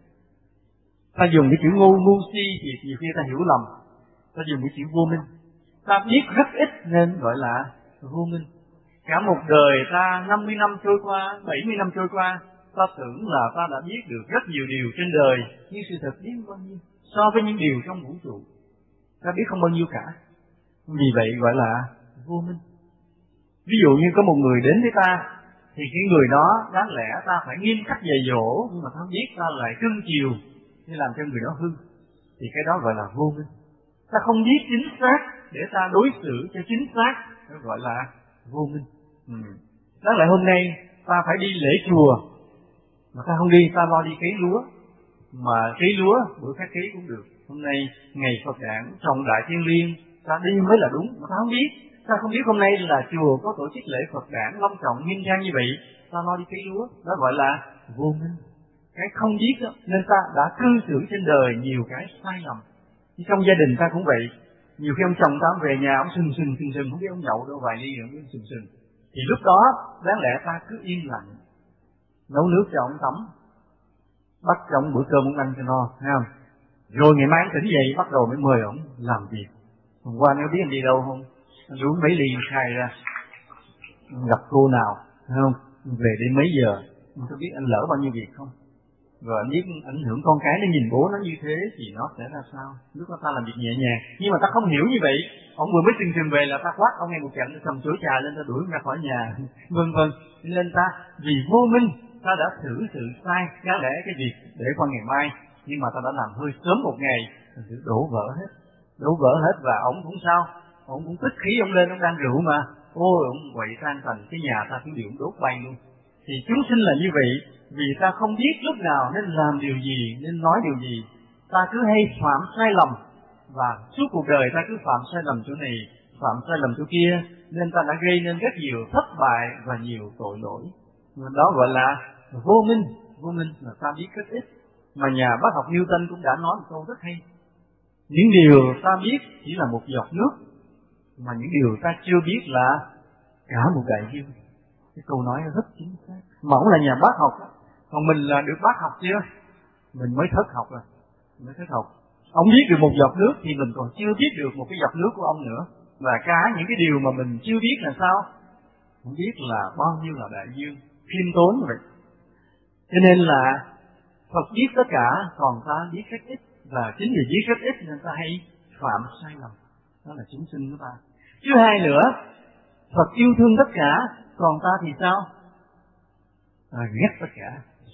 Ta dùng cái chữ ngu si thì nhiều khi ta hiểu lầm. Ta dùng cái chữ vô minh. Ta biết rất ít nên gọi là vô minh. Cả một đời ta 50 năm trôi qua, 70 năm trôi qua, ta tưởng là ta đã biết được rất nhiều điều trên đời, nhưng sự thật biết bao nhiêu so với những điều trong vũ trụ. Ta biết không bao nhiêu cả. Vì vậy gọi là vô minh. Ví dụ như có một người đến với ta, thì cái người đó đáng lẽ ta phải nghiêm khắc dạy dỗ, nhưng mà ta biết ta lại cưng chiều, nên làm cho người đó hư. Thì cái đó gọi là vô minh. Ta không biết chính xác để ta đối xử cho chính xác, nó gọi là vô minh. Đáng lẽ hôm nay ta phải đi lễ chùa, mà ta không đi, ta lo đi cấy lúa. Mà cấy lúa, bữa khác cấy cũng được. Hôm nay ngày Phật đản trọng đại thiêng liêng, ta đi mới là đúng, mà ta không biết. Ta không biết hôm nay là chùa có tổ chức lễ Phật đản long trọng nghiêm trang như vậy, ta lo đi cấy lúa, đó gọi là vô minh. Cái không biết đó, nên ta đã cư xử trên đời nhiều cái sai lầm. Trong gia đình ta cũng vậy. Nhiều khi ông chồng ta về nhà, ông sừng, không biết ông nhậu đâu vài ly nữa, sừng. Thì lúc đó, đáng lẽ ta cứ yên lặng, nấu nước cho ông tắm, bắt cho ông bữa cơm ông ăn cho no, thấy không? Rồi ngày mai ông tỉnh dậy, bắt đầu mới mời ông làm việc. Hôm qua anh có biết anh đi đâu không? Anh uống mấy ly khai ra, gặp cô nào, thấy không? Về đến mấy giờ, anh có biết anh lỡ bao nhiêu việc không? Rồi anh biết ảnh hưởng con cái nó nhìn bố nó như thế thì nó sẽ ra sao? Lúc đó ta làm việc nhẹ nhàng, nhưng mà ta không hiểu như vậy. Ông vừa mới sừng về là ta quát ông ngay một trận, nó cầm chổi trà lên, ta đuổi ra khỏi nhà, vân. Nên ta vì vô minh ta đã xử sự sai, đáng lẽ cái việc để qua ngày mai, nhưng mà ta đã làm hơi sớm một ngày, sự đổ vỡ hết và ông cũng sao? Ông cũng tức khí, ông lên, ông đang rượu mà, ôi ông quậy sang thành cái nhà ta cứ điện đốt bay luôn. Thì chúng sinh là như vậy. Vì ta không biết lúc nào nên làm điều gì, nên nói điều gì, ta cứ hay phạm sai lầm, và suốt cuộc đời ta cứ phạm sai lầm chỗ này, phạm sai lầm chỗ kia, nên ta đã gây nên rất nhiều thất bại và nhiều tội lỗi. Đó gọi là vô minh. Vô minh là ta biết rất ít. Mà nhà bác học Newton cũng đã nói một câu rất hay. Những điều ta biết chỉ là một giọt nước, mà những điều ta chưa biết là cả một đại dương. Cái câu nói rất chính xác. Mà ông là nhà bác học đó. Còn mình là được bác học chưa? Mình mới thất học rồi. Ông biết được một giọt nước thì mình còn chưa biết được một cái giọt nước của ông nữa. Và cả những cái điều mà mình chưa biết là sao? Không biết là bao nhiêu là đại dương, khiêm tốn vậy. Cho nên là Phật biết tất cả, còn ta biết rất ít. Và chính vì biết rất ít nên ta hay phạm sai lầm. Đó là chúng sinh của ta. Thứ hai nữa, Phật yêu thương tất cả, còn ta thì sao? Ghét tất cả.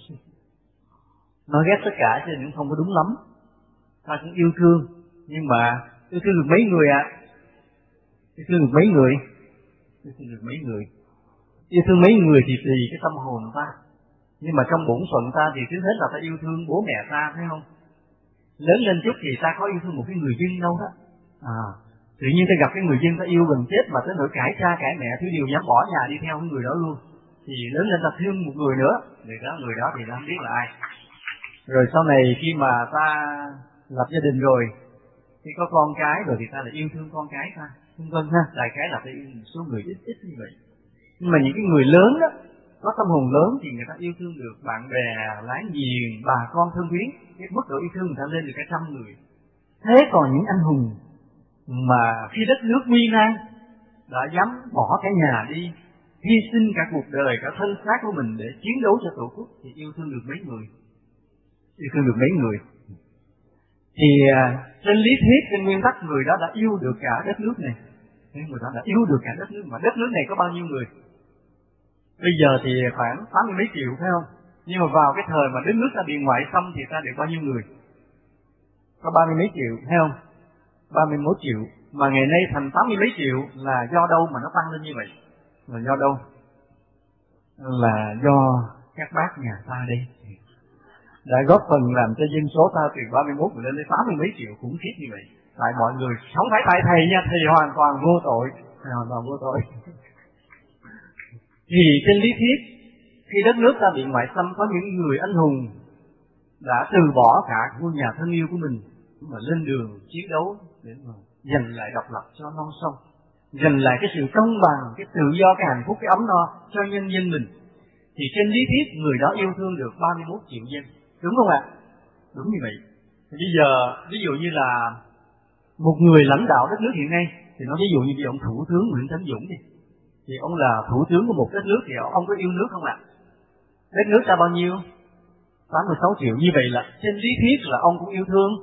Nói ghét tất cả cho nên không có đúng lắm. Ta cũng yêu thương, nhưng mà yêu thương được mấy người ạ? Yêu thương được mấy người? Yêu thương mấy người thì tùy cái tâm hồn ta. Nhưng mà trong bổn phận ta thì trước hết là ta yêu thương bố mẹ ta, thấy không? Lớn lên chút thì ta có yêu thương một cái người dân đâu đó. Tự nhiên ta gặp cái người dân ta yêu gần chết mà tới nỗi cãi cha cãi mẹ thứ điều dám bỏ nhà đi theo cái người đó luôn. Thì lớn lên ta thương một người nữa, người đó thì ta không biết là ai. Rồi sau này khi mà ta lập gia đình rồi, khi có con cái rồi thì ta lại yêu thương con cái ta, vân vân ha. Đại khái là ta yêu một số người ít như vậy. Nhưng mà những cái người lớn đó, có tâm hồn lớn thì người ta yêu thương được bạn bè, láng giềng, bà con thân quyến. Cái mức độ yêu thương người ta lên được cả 100 người. Thế còn những anh hùng mà khi đất nước nguy nan đã dám bỏ cả nhà đi, hy sinh cả cuộc đời, cả thân xác của mình để chiến đấu cho Tổ quốc thì yêu thương được mấy người? Yêu thương được mấy người? Thì trên lý thuyết, trên nguyên tắc, người đó đã yêu được cả đất nước này. Người đó đã yêu được cả đất nước, mà đất nước này có bao nhiêu người? Bây giờ thì khoảng 80 mấy triệu, phải không? Nhưng mà vào cái thời mà đất nước ta bị ngoại xâm thì ta được bao nhiêu người? Có 30 mấy triệu, thấy không? 31 triệu. Mà ngày nay thành 80 mấy triệu là do đâu mà nó tăng lên như vậy? Là do đâu? Là do các bác nhà ta đây đã góp phần làm cho dân số ta từ 31 lên đến 80 mấy triệu khủng khiếp như vậy. Tại mọi người không phải tại thầy nha, thầy hoàn toàn vô tội, hoàn toàn vô tội. Thì trên lý thuyết, khi đất nước ta bị ngoại xâm, có những người anh hùng đã từ bỏ cả ngôi nhà thân yêu của mình mà lên đường chiến đấu để mà giành lại độc lập cho non sông, giành lại cái sự công bằng, cái tự do, cái hạnh phúc, cái ấm no cho nhân dân mình. Thì trên lý thuyết người đó yêu thương được 31 triệu dân, đúng không ạ? Đúng như vậy. Thì bây giờ ví dụ như là một người lãnh đạo đất nước hiện nay, thì nói ví dụ như ông Thủ tướng Nguyễn Tấn Dũng đi, thì ông là thủ tướng của một đất nước thì ông có yêu nước không ạ? Đất nước ta bao nhiêu? 86 triệu. Như vậy là trên lý thuyết là ông cũng yêu thương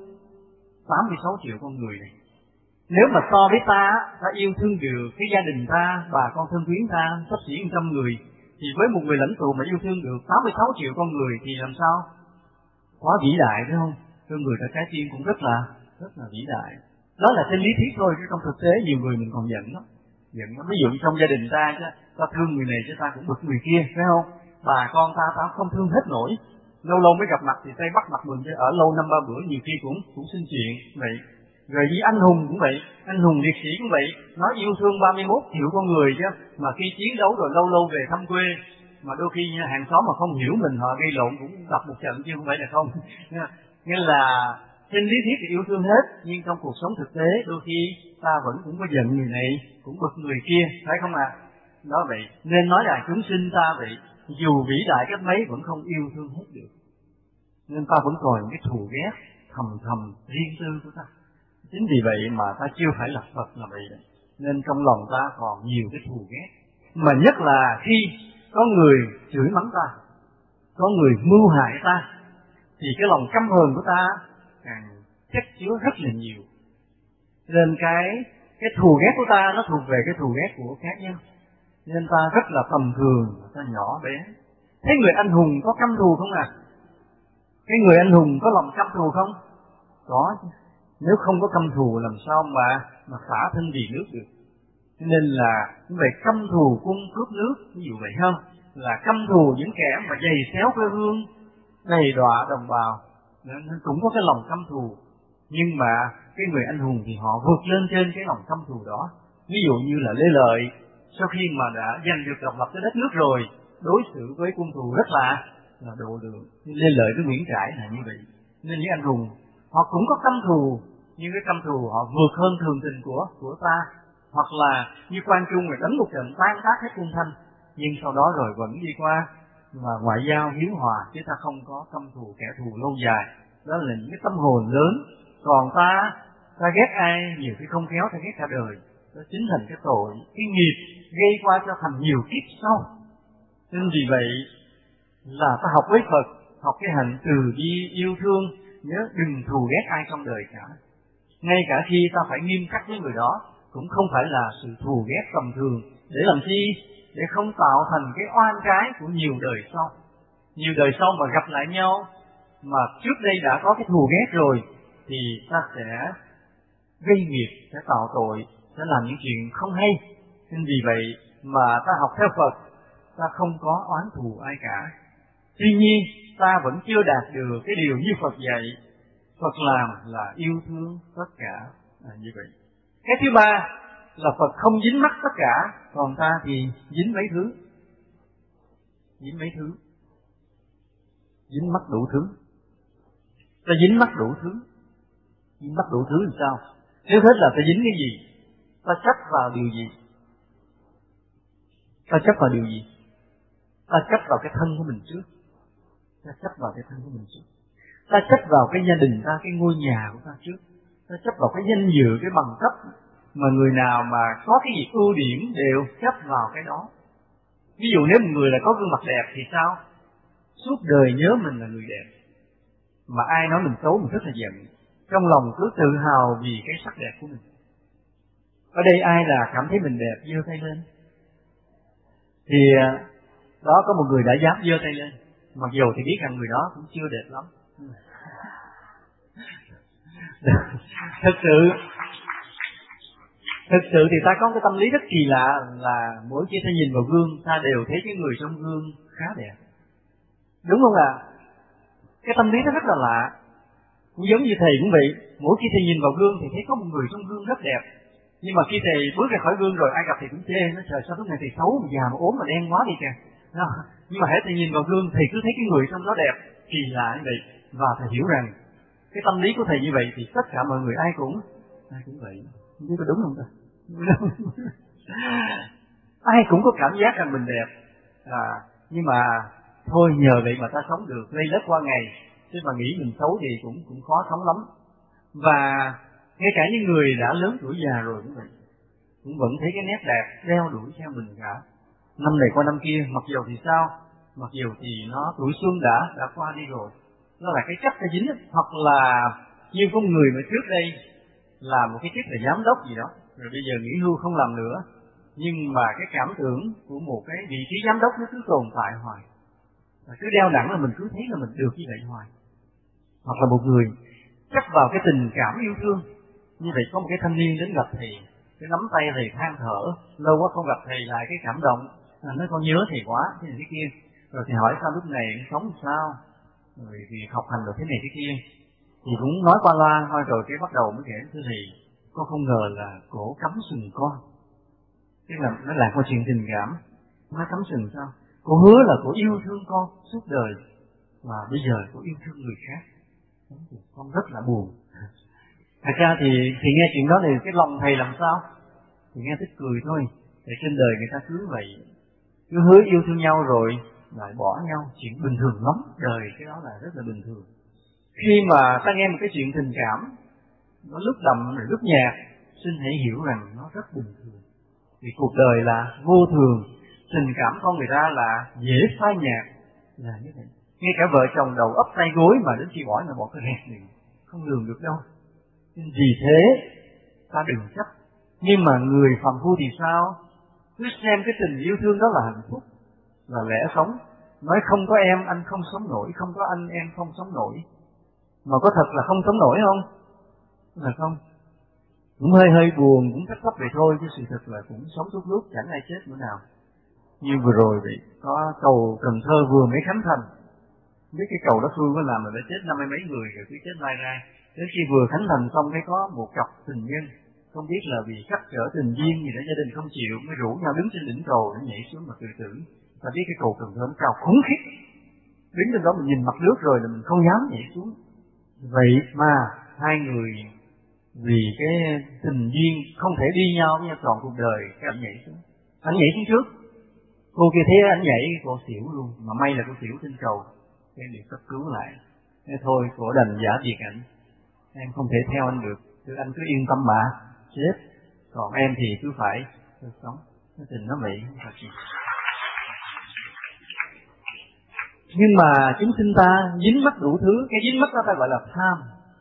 86 triệu con người này. Nếu mà so với ta yêu thương được cái gia đình ta, bà con thân quyến ta, sắp xỉ 100 người, thì với một người lãnh tụ mà yêu thương được 86 triệu con người thì làm sao? Quá vĩ đại, đúng không? Con người ta trái tim cũng rất là vĩ đại. Đó là trên lý thuyết thôi, chứ trong thực tế nhiều người mình còn giận lắm. Ví dụ trong gia đình ta chứ, ta thương người này chứ ta cũng bực người kia, phải không? Bà con ta không thương hết nổi. Lâu lâu mới gặp mặt thì tay bắt mặt mình, chứ ở lâu 5-3 bữa nhiều khi cũng xin chuyện vậy. Rồi với anh hùng cũng vậy, anh hùng liệt sĩ cũng vậy, nói yêu thương 31 triệu con người chứ, mà khi chiến đấu rồi lâu lâu về thăm quê, mà đôi khi hàng xóm mà không hiểu mình, họ gây lộn cũng đập một trận chứ không phải là không. Nên là trên lý thuyết thì yêu thương hết, nhưng trong cuộc sống thực tế đôi khi ta vẫn cũng có giận người này, cũng bực người kia, phải không ạ? Đó vậy, nên nói là chúng sinh ta vậy, dù vĩ đại cách mấy vẫn không yêu thương hết được. Nên ta vẫn còn những cái thù ghét thầm riêng tư của ta. Chính vì vậy mà ta chưa phải là Phật là vậy đấy. Nên trong lòng ta còn nhiều cái thù ghét. Mà nhất là khi có người chửi mắng ta, có người mưu hại ta, thì cái lòng căm hờn của ta càng chất chứa rất là nhiều. Nên cái thù ghét của ta nó thuộc về cái thù ghét của cá nhân. Nên ta rất là tầm thường, ta nhỏ bé. Thế người anh hùng có căm thù không ạ? Cái người anh hùng có lòng căm thù không? Có. Nếu không có căm thù làm sao mà xả thân vì nước được. Nên là về căm thù quân cướp nước, ví dụ vậy không? Là căm thù những kẻ mà giày xéo quê hương, đầy đọa đồng bào, nên cũng có cái lòng căm thù. Nhưng mà cái người anh hùng thì họ vượt lên trên cái lòng căm thù đó. Ví dụ như là Lê Lợi, sau khi mà đã giành được độc lập tới đất nước rồi, đối xử với quân thù rất là độ lượng. Lê Lợi với Nguyễn Trãi là như vậy. Nên những anh hùng họ cũng có căm thù, nhưng cái căm thù họ vượt hơn thường tình của ta. Hoặc là như Quang Trung rồi đánh một trận tan tác hết quân Thanh, nhưng sau đó rồi vẫn đi qua mà ngoại giao hiếu hòa, chứ ta không có căm thù kẻ thù lâu dài. Đó là những cái tâm hồn lớn. Còn ta ghét ai nhiều khi không khéo ta ghét cả đời. Đó chính thành cái tội, cái nghiệp gây qua cho thành nhiều kiếp sau. Nên vì vậy là ta học với Phật, học cái hạnh từ bi yêu thương, nhớ đừng thù ghét ai trong đời cả. Ngay cả khi ta phải nghiêm khắc với người đó, cũng không phải là sự thù ghét tầm thường. Để làm chi? Để không tạo thành cái oan trái của nhiều đời sau. Nhiều đời sau mà gặp lại nhau, mà trước đây đã có cái thù ghét rồi, thì ta sẽ gây nghiệp, sẽ tạo tội, sẽ làm những chuyện không hay. Nên vì vậy mà ta học theo Phật, ta không có oán thù ai cả. Tuy nhiên ta vẫn chưa đạt được cái điều như Phật dạy. Phật làm là yêu thương tất cả, như vậy. Cái thứ ba là Phật không dính mắc tất cả, còn ta thì dính mấy thứ. Dính mấy thứ. Dính mắc đủ thứ. Ta dính mắc đủ thứ. Dính mắc đủ thứ làm sao? Nếu hết là ta dính cái gì? Ta chấp vào điều gì? Ta chấp vào điều gì? Ta chấp vào cái thân của mình trước. Ta chấp vào cái thân của mình trước. Ta chấp vào cái gia đình ta, cái ngôi nhà của ta trước. Ta chấp vào cái danh dự, cái bằng cấp. Mà người nào mà có cái gì ưu điểm đều chấp vào cái đó. Ví dụ nếu một người là có gương mặt đẹp thì sao? Suốt đời nhớ mình là người đẹp. Mà ai nói mình xấu mình rất là giận. Trong lòng cứ tự hào vì cái sắc đẹp của mình. Ở đây ai là cảm thấy mình đẹp giơ tay lên. Thì đó có một người đã dám giơ tay lên. Mặc dù thì biết rằng người đó cũng chưa đẹp lắm. Thực sự thì ta có cái tâm lý rất kỳ lạ là mỗi khi ta nhìn vào gương ta đều thấy cái người trong gương khá đẹp. Đúng không ạ? Cái tâm lý nó rất là lạ. Cũng giống như thầy cũng vậy. Mỗi khi thầy nhìn vào gương thì thấy có một người trong gương rất đẹp. Nhưng mà khi thầy bước ra khỏi gương rồi ai gặp thầy cũng chê. Nó trời sao lúc này thầy xấu mà già mà ốm mà đen quá đi kìa. Nhưng mà hãy thầy nhìn vào gương thầy cứ thấy cái người trong đó đẹp. Kỳ lạ như vậy. Và thầy hiểu rằng cái tâm lý của thầy như vậy thì tất cả mọi người ai cũng vậy. Không biết có đúng không ta? Ai cũng có cảm giác rằng mình đẹp. Nhưng mà thôi nhờ vậy mà ta sống được lây lết qua ngày. Chứ mà nghĩ mình xấu thì cũng khó sống lắm. Và ngay cả những người đã lớn tuổi già rồi cũng vậy, cũng vẫn thấy cái nét đẹp đeo đuổi theo mình cả. Năm này qua năm kia, mặc dù thì sao? Mặc dù thì nó tuổi xuân đã qua đi rồi. Nó là cái chất ta dính. Hoặc là như có người mà trước đây làm một cái chức là giám đốc gì đó, rồi bây giờ nghỉ hưu không làm nữa. Nhưng mà cái cảm tưởng của một cái vị trí giám đốc nó cứ tồn tại hoài. Và cứ đeo nặng là mình cứ thấy là mình được như vậy hoài. Hoặc là một người chắc vào cái tình cảm yêu thương. Như vậy có một cái thanh niên đến gặp thầy, cái nắm tay thầy than thở, lâu quá không gặp thầy lại cái cảm động, nói con nhớ thầy quá, thế này thế kia. Rồi thì hỏi sao lúc này sống sao, rồi thì học hành được thế này thế kia. Thì cũng nói qua loa thôi rồi cái bắt đầu mới kể thưa thầy, con không ngờ là cổ cắm sừng con. Tức là nó là câu chuyện tình cảm. Nó cắm sừng sao? Cô hứa là cô yêu thương con suốt đời, mà bây giờ cô yêu thương người khác. Con rất là buồn. Thật ra thì nghe chuyện đó thì cái lòng thầy làm sao? Thì nghe thích cười thôi. Tại trên đời người ta cứ vậy, cứ hứa yêu thương nhau rồi lại bỏ nhau, chuyện bình thường lắm. Đời cái đó là rất là bình thường. Khi mà ta nghe một cái chuyện tình cảm, nó lúc đậm rồi lúc nhạt, xin hãy hiểu rằng nó rất bình thường. Vì cuộc đời là vô thường, tình cảm con người ta là dễ phai nhạt, là như vậy. Ngay cả vợ chồng đầu ấp tay gối mà đến khi bỏ là bỏ cái rẹt liền, không lường được đâu. Nên vì thế ta đừng chấp. Nhưng mà người phàm phu thì sao? Cứ xem cái tình yêu thương đó là hạnh phúc, là lẽ sống. Nói không có em anh không sống nổi, không có anh em không sống nổi. Mà có thật là không sống nổi không? Là không. Cũng hơi buồn, cũng thấp vậy thôi, chứ sự thật là cũng sống suốt lúc chẳng ai chết bữa nào. Như vừa rồi vậy, có cầu Cần Thơ vừa mới khánh thành. Biết cái cầu đó Phương có làm mà đã chết 50 mấy người rồi cứ chết lai ra. Đến khi vừa khánh thành xong cái có một cặp tình nhân, không biết là vì cắt trở tình duyên gì đó gia đình không chịu, mới rủ nhau đứng trên đỉnh cầu để nhảy xuống mà tự tử. Ta biết cái cầu Cần Thơ nó cao khủng khiếp, đứng trên đó mình nhìn mặt nước rồi là mình không dám nhảy xuống. Vậy mà hai người vì cái tình duyên không thể đi nhau với nhau trọn cuộc đời, cái anh nhảy xuống. Anh nhảy xuống trước, cô kia thấy anh nhảy, cô xỉu luôn, mà may là cô xỉu trên cầu, cái được cấp cứu lại. Thế thôi, cô đành giả việc anh, em không thể theo anh được, chứ anh cứ yên tâm mà, chết. Còn em thì cứ phải sống. Cái tình nó vậy, thật gì. Nhưng mà chúng sinh ta dính mắc đủ thứ, cái dính mắc đó ta gọi là tham.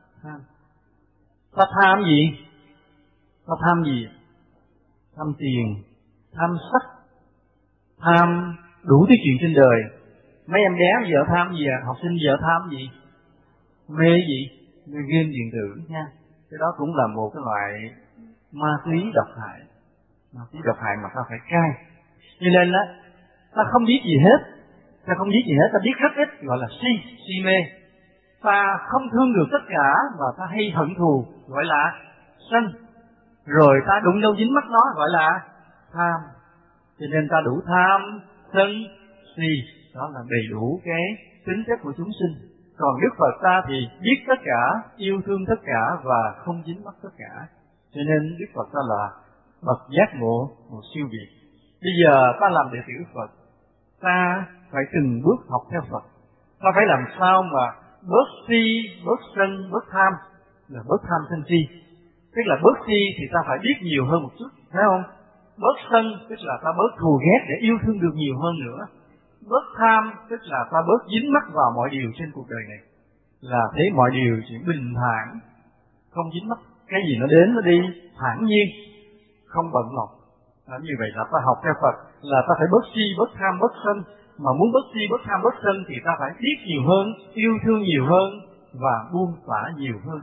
Ta tham gì? Ta tham gì? Tham tiền, tham sắc, tham đủ thứ chuyện trên đời. Mấy em bé giờ tham gì à? Học sinh giờ tham gì? Mê gì? Mê game điện tử nha. Cái đó cũng là một cái loại ma túy độc hại. Ma túy độc hại mà ta phải cai. Cho nên đó, ta không biết gì hết, ta không biết gì hết, ta biết rất ít, gọi là si mê. Ta không thương được tất cả và ta hay hận thù, gọi là sân. Rồi ta đụng đâu dính mắt nó, gọi là tham. Cho nên ta đủ tham, sân, si, đó là đầy đủ cái tính chất của chúng sinh. Còn Đức Phật ta thì biết tất cả, yêu thương tất cả và không dính mắc tất cả. Cho nên Đức Phật ta là bậc giác ngộ, một siêu việt. Bây giờ ta làm đệ tử Phật, ta phải từng bước học theo Phật. Ta phải làm sao mà bớt si, bớt sân, bớt tham, là bớt tham sân si. Tức là bớt si thì ta phải biết nhiều hơn một chút, phải không? Bớt sân tức là ta bớt thù ghét để yêu thương được nhiều hơn nữa. Bớt tham tức là ta bớt dính mắc vào mọi điều trên cuộc đời này, là thấy mọi điều chỉ bình thản, không dính mắc. Cái gì nó đến nó đi thản nhiên, không bận lòng. Như vậy là ta học theo Phật là ta phải bớt si, bớt tham, bớt sân. Mà muốn bớt si, bớt tham, bớt sân thì ta phải biết nhiều hơn, yêu thương nhiều hơn và buông xả nhiều hơn.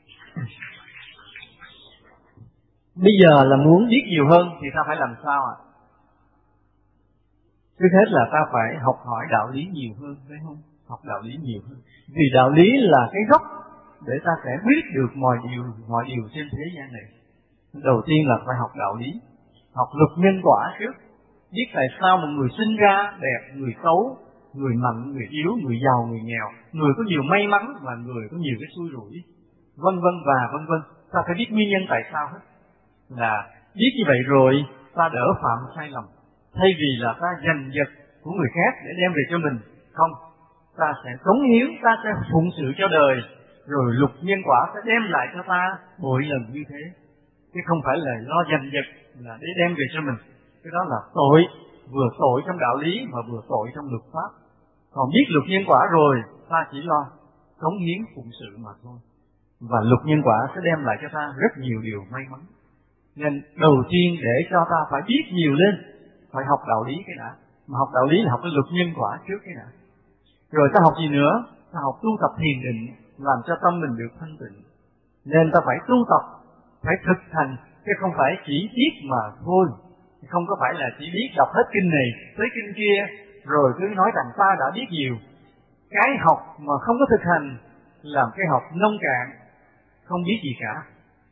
Bây giờ là muốn biết nhiều hơn thì ta phải làm sao ạ? Trước hết là ta phải học hỏi đạo lý nhiều hơn, phải không? Học đạo lý nhiều hơn. Vì đạo lý là cái gốc để ta sẽ biết được mọi điều trên thế gian này. Đầu tiên là phải học đạo lý, học luật nhân quả trước. Biết tại sao một người sinh ra đẹp, người xấu, người mạnh, người yếu, người giàu, người nghèo, người có nhiều may mắn và người có nhiều cái xui rủi, vân vân và vân vân. Ta phải biết nguyên nhân tại sao hết. Là biết như vậy rồi ta đỡ phạm sai lầm. Thay vì là ta giành giật của người khác để đem về cho mình, không, ta sẽ cống hiến, ta sẽ phụng sự cho đời, rồi luật nhân quả sẽ đem lại cho ta bội lần như thế. Chứ không phải là lo giành giật là để đem về cho mình. Cái đó là tội, vừa tội trong đạo lý mà vừa tội trong luật pháp. Còn biết luật nhân quả rồi, ta chỉ lo cống hiến phụng sự mà thôi. Và luật nhân quả sẽ đem lại cho ta rất nhiều điều may mắn. Nên đầu tiên để cho ta phải biết nhiều lên, phải học đạo lý cái đã. Mà học đạo lý là học cái luật nhân quả trước cái đã. Rồi ta học gì nữa? Ta học tu tập thiền định, làm cho tâm mình được thanh tịnh. Nên ta phải tu tập, phải thực hành, chứ không phải chỉ biết mà thôi. Không có phải là chỉ biết đọc hết kinh này tới kinh kia rồi cứ nói rằng ta đã biết nhiều. Cái học mà không có thực hành làm cái học nông cạn, không biết gì cả.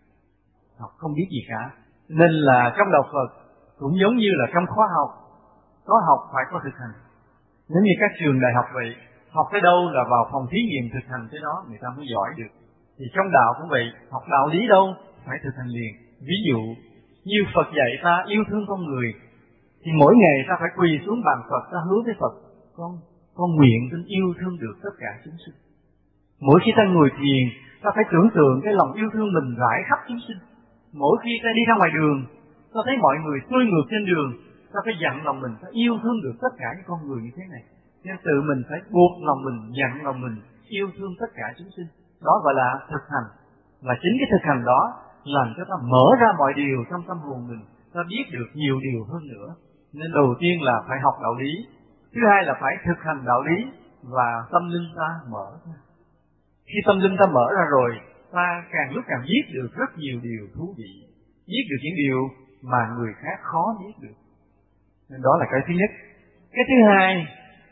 Học không biết gì cả. Nên là trong đạo Phật cũng giống như là trong khóa học, có học phải có thực hành. Nếu như các trường đại học vậy, học tới đâu là vào phòng thí nghiệm thực hành tới đó người ta mới giỏi được. Thì trong đạo cũng vậy, học đạo lý đâu phải thực hành liền. Ví dụ như Phật dạy ta yêu thương con người, thì mỗi ngày ta phải quỳ xuống bàn Phật, ta hứa với Phật, con nguyện tin yêu thương được tất cả chúng sinh. Mỗi khi ta ngồi thiền, ta phải tưởng tượng cái lòng yêu thương mình rải khắp chúng sinh. Mỗi khi ta đi ra ngoài đường, ta thấy mọi người tươi ngược trên đường, ta phải dặn lòng mình, ta yêu thương được tất cả những con người như thế này. Nên tự mình phải buộc lòng mình, dặn lòng mình, yêu thương tất cả chúng sinh. Đó gọi là thực hành. Và chính cái thực hành đó làm cho ta mở ra mọi điều trong tâm hồn mình, ta biết được nhiều điều hơn nữa. Nên đầu tiên là phải học đạo lý, thứ hai là phải thực hành đạo lý và tâm linh ta mở ra. Khi tâm linh ta mở ra rồi, ta càng lúc càng biết được rất nhiều điều thú vị, biết được những điều mà người khác khó biết được. Nên đó là cái thứ nhất. Cái thứ hai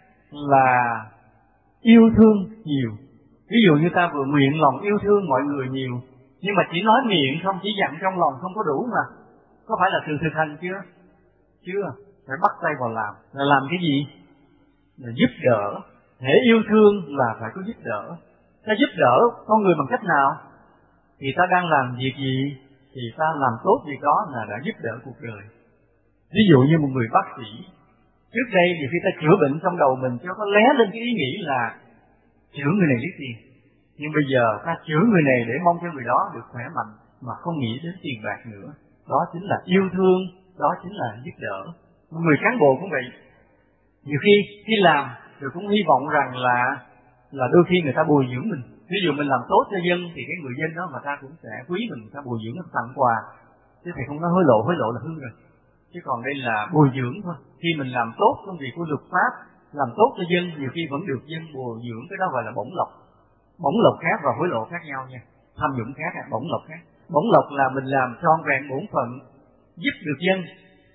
là yêu thương nhiều. Ví dụ như ta vừa nguyện lòng yêu thương mọi người nhiều, nhưng mà chỉ nói miệng không, chỉ dặn trong lòng không có đủ mà. Có phải là sự thực hành chưa? Chưa. Phải bắt tay vào làm. Là làm cái gì? Là giúp đỡ. Hễ yêu thương là phải có giúp đỡ. Ta giúp đỡ con người bằng cách nào? Thì ta đang làm việc gì thì ta làm tốt việc đó là đã giúp đỡ cuộc đời. Ví dụ như một người bác sĩ, trước đây nhiều khi ta chữa bệnh trong đầu mình cho có lé lên cái ý nghĩ là chữa người này lấy tiền. Nhưng bây giờ ta chữa người này để mong cho người đó được khỏe mạnh mà không nghĩ đến tiền bạc nữa. Đó chính là yêu thương, đó chính là giúp đỡ. Một người cán bộ cũng vậy. Nhiều khi làm rồi cũng hy vọng rằng là đôi khi người ta bồi dưỡng mình. Ví dụ mình làm tốt cho dân thì cái người dân đó mà ta cũng sẽ quý mình, ta bồi dưỡng, nó tặng quà. Chứ thầy không nói hối lộ là hư rồi. Chứ còn đây là bồi dưỡng thôi. Khi mình làm tốt công việc của luật pháp, làm tốt cho dân, nhiều khi vẫn được dân bồi dưỡng, cái đó gọi là bổng lộc. Bổng lộc khác và hối lộ khác nhau nha. Tham nhũng khác, bổng lộc khác. Bổng lộc là mình làm tròn vẹn bổn phận, giúp được dân,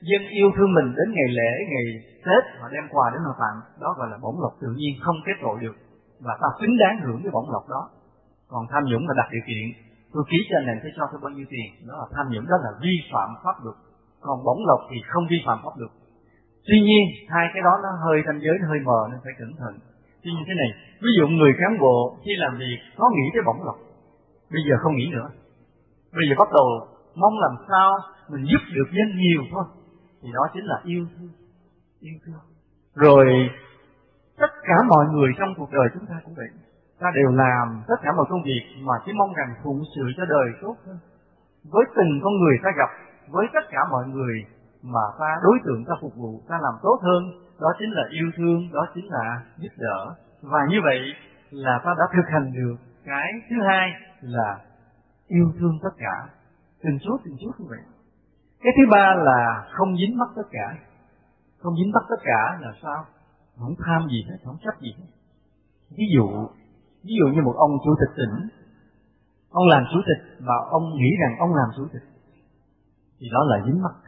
dân yêu thương mình đến ngày lễ, ngày Tết họ đem quà đến họ tặng, đó gọi là bổng lộc tự nhiên không kết tội được, và ta xứng đáng hưởng cái bổng lộc đó. Còn tham nhũng là đặt điều kiện, tôi ký cho anh này phải cho tôi bao nhiêu tiền, đó là tham nhũng, đó là vi phạm pháp luật. Còn bổng lộc thì không vi phạm pháp luật. Tuy nhiên hai cái đó nó hơi ranh giới, nó hơi mờ nên phải cẩn thận. Tuy nhiên thế này, ví dụ người cán bộ khi làm việc có nghĩ tới bổng lộc, bây giờ không nghĩ nữa, bây giờ bắt đầu mong làm sao mình giúp được dân nhiều thôi, thì đó chính là yêu thương. Yêu thương rồi tất cả mọi người trong cuộc đời chúng ta cũng vậy, ta đều làm tất cả mọi công việc mà chỉ mong rằng phụng sự cho đời tốt hơn, với từng con người ta gặp, với tất cả mọi người mà ta đối tượng ta phục vụ, ta làm tốt hơn, đó chính là yêu thương, đó chính là giúp đỡ. Và như vậy là ta đã thực hành được cái thứ hai là yêu thương tất cả, từng chút như vậy. Cái thứ ba là không dính mắc tất cả. Không dính mắc tất cả là sao? Không tham gì hết, không chấp gì hết. Ví dụ như một ông chủ tịch tỉnh, ông làm chủ tịch mà ông nghĩ rằng ông làm chủ tịch, thì đó là dính mắc.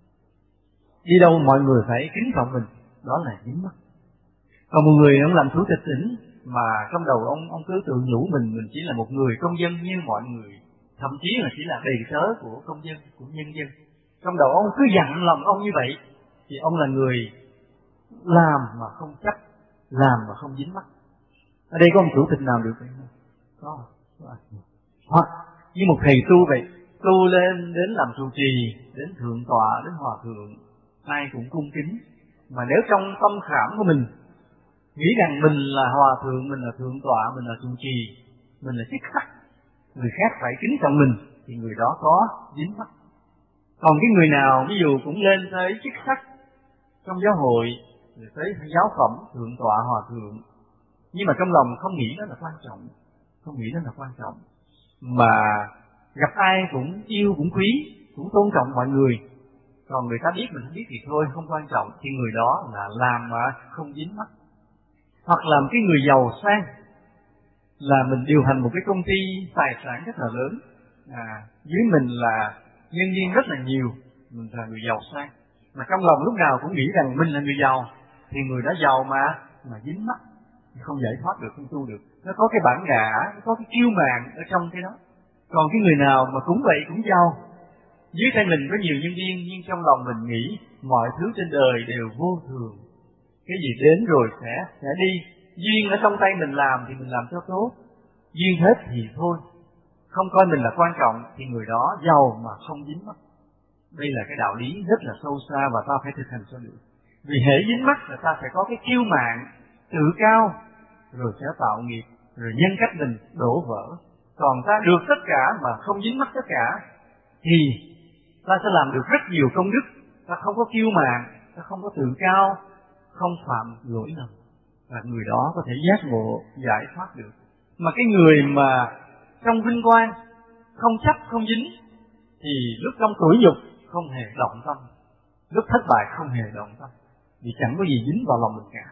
Đi đâu mọi người phải kính trọng mình, đó là dính mắc. Còn một người ông làm chủ tịch tỉnh mà trong đầu ông cứ tự nhủ mình chỉ là một người công dân như mọi người, thậm chí là chỉ là đầy tớ của công dân, của nhân dân. Trong đầu ông cứ dặn lòng ông như vậy, thì ông là người làm mà không chấp, làm mà không dính mắc. Ở đây có ông chủ tịch nào được vậy không? Có. Hoặc như một thầy tu vậy, tu lên đến làm trụ trì, đến thượng tọa, đến hòa thượng, ai cũng cung kính. Mà nếu trong tâm khảm của mình nghĩ rằng mình là hòa thượng, mình là thượng tọa, mình là trụ trì, mình là chức sắc, người khác phải kính trọng mình, thì người đó có dính mắc. Còn cái người nào ví dụ cũng lên tới chức sắc trong giáo hội, rồi tới giáo phẩm, thượng tọa, hòa thượng, nhưng mà trong lòng không nghĩ đó là quan trọng, không nghĩ đó là quan trọng, mà gặp ai cũng yêu, cũng quý, cũng tôn trọng mọi người, còn người ta biết mình không biết thì thôi, không quan trọng, thì người đó là làm mà không dính mắc. Hoặc làm cái người giàu sang, là mình điều hành một cái công ty tài sản rất là lớn, dưới mình là nhân viên rất là nhiều, mình là người giàu sang, mà trong lòng lúc nào cũng nghĩ rằng mình là người giàu, thì người đó giàu mà dính mắc, không giải thoát được, không tu được. Nó có cái bản ngã, nó có cái kiêu mạn ở trong cái đó. Còn cái người nào mà cũng vậy, cũng giàu, dưới tay mình có nhiều nhân viên, nhưng trong lòng mình nghĩ mọi thứ trên đời đều vô thường, cái gì đến rồi sẽ đi, duyên ở trong tay mình làm thì mình làm cho tốt, duyên hết thì thôi, không coi mình là quan trọng, thì người đó giàu mà không dính mắc. Đây là cái đạo lý rất là sâu xa và ta phải thực hành cho được. Vì hễ dính mắc là ta phải có cái kiêu mạn, tự cao, rồi sẽ tạo nghiệp, rồi nhân cách mình đổ vỡ. Còn ta được tất cả mà không dính mắc tất cả, thì ta sẽ làm được rất nhiều công đức. Ta không có kiêu mạn, ta không có tự cao, không phạm lỗi lầm, và người đó có thể giác ngộ, giải thoát được. Mà cái người mà trong vinh quang, không chấp, không dính, thì lúc trong tuổi nhục không hề động tâm, lúc thất bại không hề động tâm, vì chẳng có gì dính vào lòng mình cả.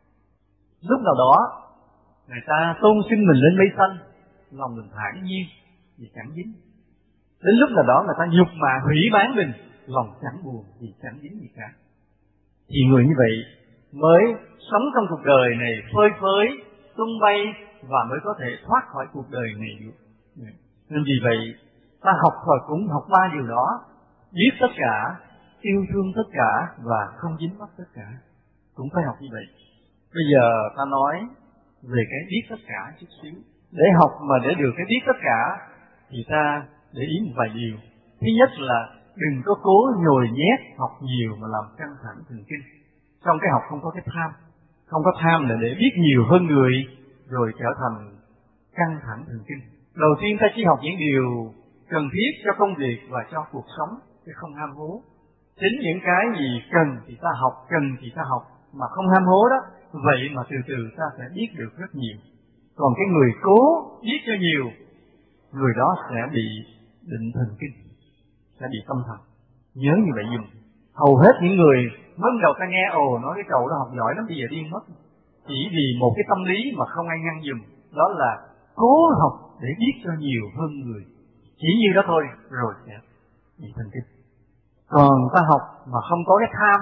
Lúc nào đó người ta tôn xưng mình lên mây xanh, lòng mình thản nhiên vì chẳng dính. Đến lúc nào đó người ta nhục mạ hủy bán mình, lòng chẳng buồn vì chẳng dính gì cả. Thì người như vậy mới sống trong cuộc đời này phơi phới, tung bay, và mới có thể thoát khỏi cuộc đời này được. Nên vì vậy ta học rồi cũng học ba điều đó: biết tất cả, yêu thương tất cả, và không dính mắc tất cả. Cũng phải học như vậy. Bây giờ ta nói về cái biết tất cả chút xíu. Để học mà để được cái biết tất cả thì ta để ý một vài điều. Thứ nhất là đừng có cố nhồi nhét học nhiều mà làm căng thẳng thần kinh. Trong cái học không có cái tham. Không có tham là để biết nhiều hơn người rồi trở thành căng thẳng thần kinh. Đầu tiên ta chỉ học những điều cần thiết cho công việc và cho cuộc sống, chứ không ham hố. Chính những cái gì cần thì ta học, cần thì ta học, mà không ham hố đó. Vậy mà từ từ ta sẽ biết được rất nhiều. Còn cái người cố biết cho nhiều, người đó sẽ bị định thần kinh, sẽ bị tâm thần. Nhớ như vậy dùm. Hầu hết những người mới đầu ta nghe nói cái cậu đó học giỏi lắm, bây giờ điên mất, chỉ vì một cái tâm lý mà không ai ngăn dùm, đó là cố học để biết cho nhiều hơn người. Chỉ như đó thôi rồi sẽ bị thần kinh. Còn ta học mà không có cái tham,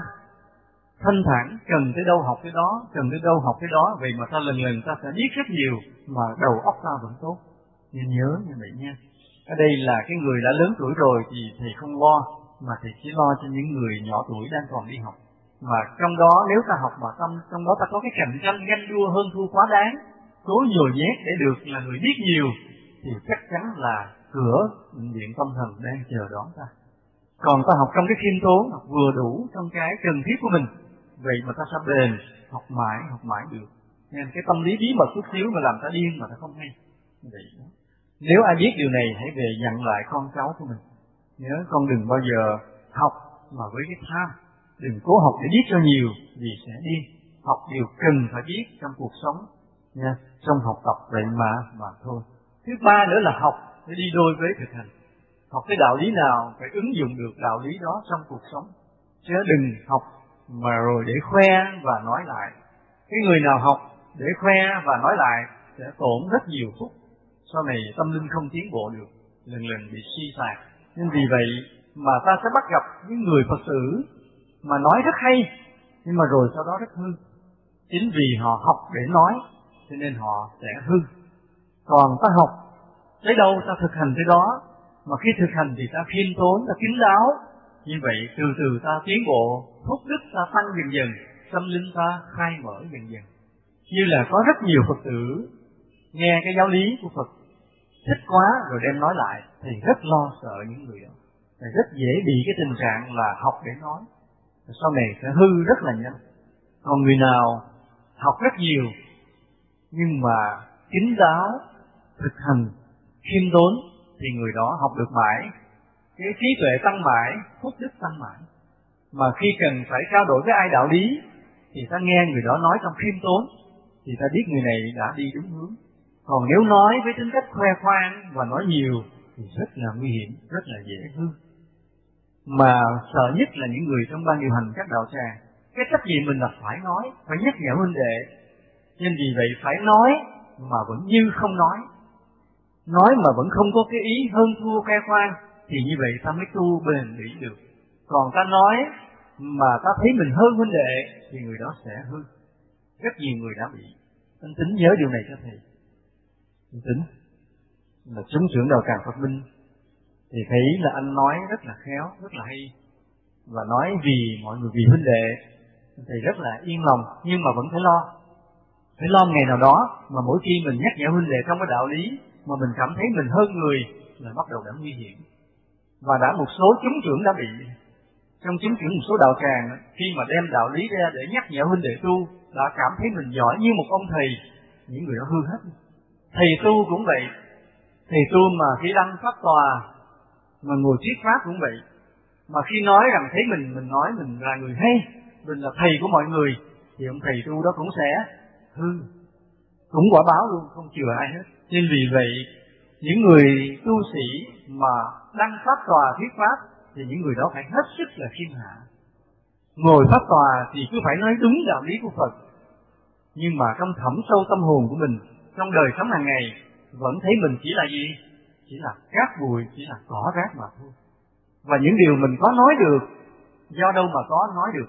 thanh thản, cần tới đâu học cái đó, cần tới đâu học cái đó, vậy mà ta lần lần ta sẽ biết rất nhiều mà đầu óc ta vẫn tốt. Nên nhớ như vậy nha. Ở đây là cái người đã lớn tuổi rồi thì thầy không lo, mà thầy chỉ lo cho những người nhỏ tuổi đang còn đi học. Mà trong đó nếu ta học mà trong đó ta có cái cạnh tranh ganh đua hơn thua quá đáng, cố nhồi nhét để được là người biết nhiều, thì chắc chắn là cửa bệnh viện tâm thần đang chờ đón ta. Còn ta học trong cái khiêm tốn, học vừa đủ trong cái cần thiết của mình, vậy mà ta sẽ bền, học mãi được. Nên cái tâm lý bí mật chút xíu mà làm ta điên mà ta không hay. Vậy đó. Nếu ai biết điều này hãy về dặn lại con cháu của mình. Nhớ con đừng bao giờ học mà với cái tham, đừng cố học để biết cho nhiều vì sẽ điên. Học điều cần phải biết trong cuộc sống nha, trong học tập vậy mà thôi. Thứ ba nữa là học để đi đôi với thực hành. Học cái đạo lý nào phải ứng dụng được đạo lý đó trong cuộc sống, chứ đừng học mà rồi để khoe và nói lại. Cái người nào học để khoe và nói lại sẽ tổn rất nhiều phút, sau này tâm linh không tiến bộ được, lần bị suy sạc. Nên vì vậy mà ta sẽ bắt gặp những người Phật tử mà nói rất hay, nhưng mà rồi sau đó rất hư. Chính vì họ học để nói, cho nên họ sẽ hư. Còn ta học tới đâu ta thực hành tới đó, mà khi thực hành thì ta khiêm tốn, ta kín đáo. Như vậy từ từ ta tiến bộ, phúc đức ta tăng dần dần, tâm linh ta khai mở dần dần. Như là có rất nhiều Phật tử nghe cái giáo lý của Phật thích quá rồi đem nói lại, thì rất lo sợ những người đó. Thì rất dễ bị cái tình trạng là học để nói, sau này sẽ hư rất là nhanh. Còn người nào học rất nhiều nhưng mà kín đáo, thực hành, khiêm tốn thì người đó học được mãi, cái trí tuệ tăng mãi, phúc đức tăng mãi. Mà khi cần phải trao đổi với ai đạo lý thì ta nghe người đó nói trong khiêm tốn thì ta biết người này đã đi đúng hướng. Còn nếu nói với tính cách khoe khoang và nói nhiều thì rất là nguy hiểm, rất là dễ hư. Mà sợ nhất là những người trong ban điều hành các đạo tràng, cái trách nhiệm mình là phải nói, phải nhắc nhở huynh đệ. Nên vì vậy phải nói mà vẫn như không nói mà vẫn không có cái ý hơn thua khoe khoang, thì như vậy ta mới tu bền bỉ được. Còn ta nói mà ta thấy mình hơn huynh đệ thì người đó sẽ hư. Rất nhiều người đã bị. Anh Tính nhớ điều này cho thầy. Anh Tính là chúng trưởng đạo tràng Phật Minh, thì thấy là anh nói rất là khéo, rất là hay, và nói vì mọi người, vì huynh đệ, thầy rất là yên lòng. Nhưng mà vẫn phải lo ngày nào đó mà mỗi khi mình nhắc nhở huynh đệ trong cái đạo lý mà mình cảm thấy mình hơn người là bắt đầu đã nguy hiểm. Và đã một số chúng trưởng đã bị. Trong chúng trưởng một số đạo tràng, khi mà đem đạo lý ra để nhắc nhở huynh đệ tu, đã cảm thấy mình giỏi như một ông thầy, những người đó hư hết. Thầy tu cũng vậy. Thầy tu mà khi đăng pháp tòa mà ngồi thuyết pháp cũng vậy. Mà khi nói rằng thấy mình nói mình là người hay, mình là thầy của mọi người, thì ông thầy tu đó cũng sẽ hư, cũng quả báo luôn, không chừa ai hết. Nên vì vậy những người tu sĩ mà đăng pháp tòa thuyết pháp thì những người đó phải hết sức là khiêm hạ. Ngồi pháp tòa thì cứ phải nói đúng đạo lý của Phật, nhưng mà trong thẳm sâu tâm hồn của mình, trong đời sống hàng ngày vẫn thấy mình chỉ là gì? Chỉ là cát bụi, chỉ là cỏ rác mà thôi. Và những điều mình có nói được, do đâu mà có nói được?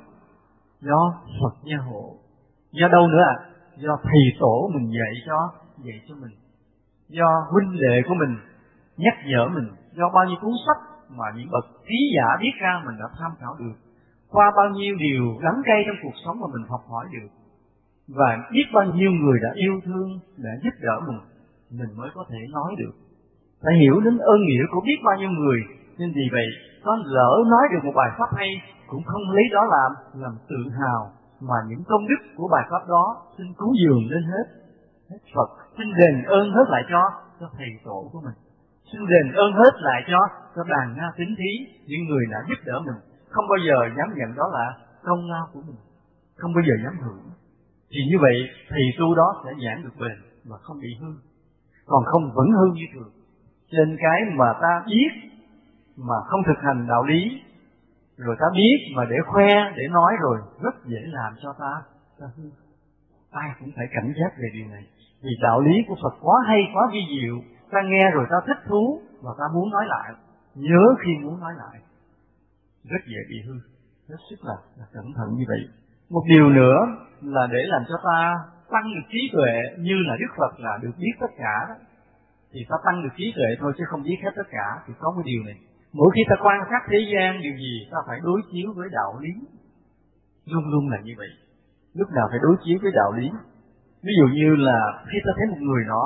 Do Phật gia hộ. Do đâu nữa à? Do thầy tổ mình dạy cho mình. Do huynh đệ của mình nhắc nhở mình. Do bao nhiêu cuốn sách mà những bậc trí giả viết ra mình đã tham khảo được. Qua bao nhiêu điều đắng cay trong cuộc sống mà mình học hỏi được. Và biết bao nhiêu người đã yêu thương, đã giúp đỡ mình mới có thể nói được. Phải hiểu đến ơn nghĩa của biết bao nhiêu người. Nên vì vậy, có lỡ nói được một bài pháp hay, cũng không lấy đó làm tự hào, mà những công đức của bài pháp đó xin cúng dường lên hết Phật, xin đền ơn hết lại cho thầy tổ của mình, xin đền ơn hết lại cho đàn na tín thí, những người đã giúp đỡ mình, không bao giờ dám nhận đó là công lao của mình, không bao giờ dám hưởng. Thì như vậy thầy tu đó sẽ giảng được bền và không bị hư. Còn không vẫn hư như thường. Trên cái mà ta biết mà không thực hành đạo lý, rồi ta biết mà để khoe, để nói rồi rất dễ làm cho ta hư. Ai cũng phải cảnh giác về điều này. Vì đạo lý của Phật quá hay, quá vi diệu, ta nghe rồi ta thích thú và ta muốn nói lại, nhớ khi muốn nói lại. rất dễ bị hư. Hết sức là cẩn thận như vậy. Một điều nữa là để làm cho ta tăng được trí tuệ như là Đức Phật là được biết tất cả đó, thì ta tăng được trí tuệ thôi chứ không biết hết tất cả. Thì có cái điều này, mỗi khi ta quan sát thế gian điều gì ta phải đối chiếu với đạo lý, luôn luôn là như vậy, lúc nào phải đối chiếu với đạo lý. Ví dụ như là khi ta thấy một người đó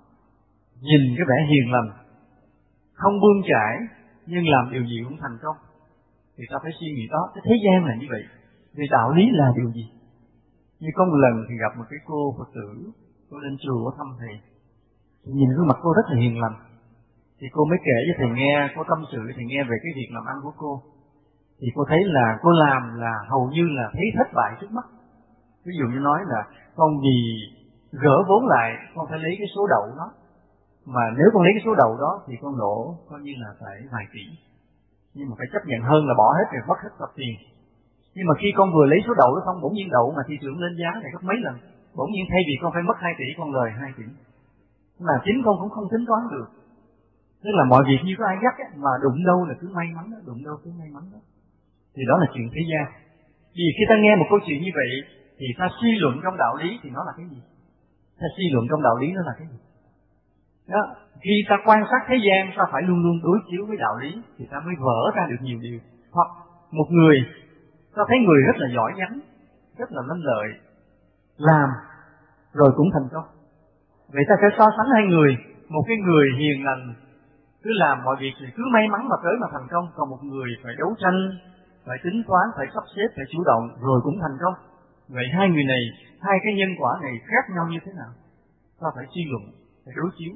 nhìn cái vẻ hiền lành, không bươn chải, nhưng làm điều gì cũng thành công, thì ta phải suy nghĩ đó, cái thế gian là như vậy, vì đạo lý là điều gì? Như có một lần thì gặp một cái cô Phật tử, cô lên chùa thăm thầy, thì nhìn gương mặt cô rất là hiền lành, thì cô mới kể cho thầy nghe, cô tâm sự thầy nghe về cái việc làm ăn của cô. Thì cô thấy là cô làm là hầu như là thấy thất bại trước mắt. Ví dụ như nói là con vì gỡ vốn lại con phải lấy cái số đậu đó, mà nếu con lấy cái số đậu đó thì con lỗ coi như là phải vài tỷ, nhưng mà phải chấp nhận hơn là bỏ hết rồi mất hết tập tiền. Nhưng mà khi con vừa lấy số đậu đó xong, bỗng nhiên đậu mà thị trường lên giá này gấp mấy lần, bỗng nhiên thay vì con phải mất 2 tỷ con lời 2 tỷ, mà chính con cũng không tính toán được. Tức là mọi việc như có ai dắt ấy, mà đụng đâu là cứ may mắn đó, đụng đâu cứ may mắn đó. Thì đó là chuyện thế gian. Vì khi ta nghe một câu chuyện như vậy thì ta suy luận trong đạo lý thì nó là cái gì? Ta suy luận trong đạo lý nó là cái gì? Đó. Khi ta quan sát thế gian ta phải luôn luôn đối chiếu với đạo lý thì ta mới vỡ ra được nhiều điều. Hoặc một người, ta thấy người rất là giỏi giắng, rất là lanh lợi, làm rồi cũng thành công. Vậy ta sẽ so sánh hai người, một cái người hiền lành cứ làm mọi việc thì cứ may mắn mà tới mà thành công, còn một người phải đấu tranh, phải tính toán, phải sắp xếp, phải chủ động rồi cũng thành công. Vậy hai người này, hai cái nhân quả này khác nhau như thế nào? Ta phải suy luận, phải đối chiếu.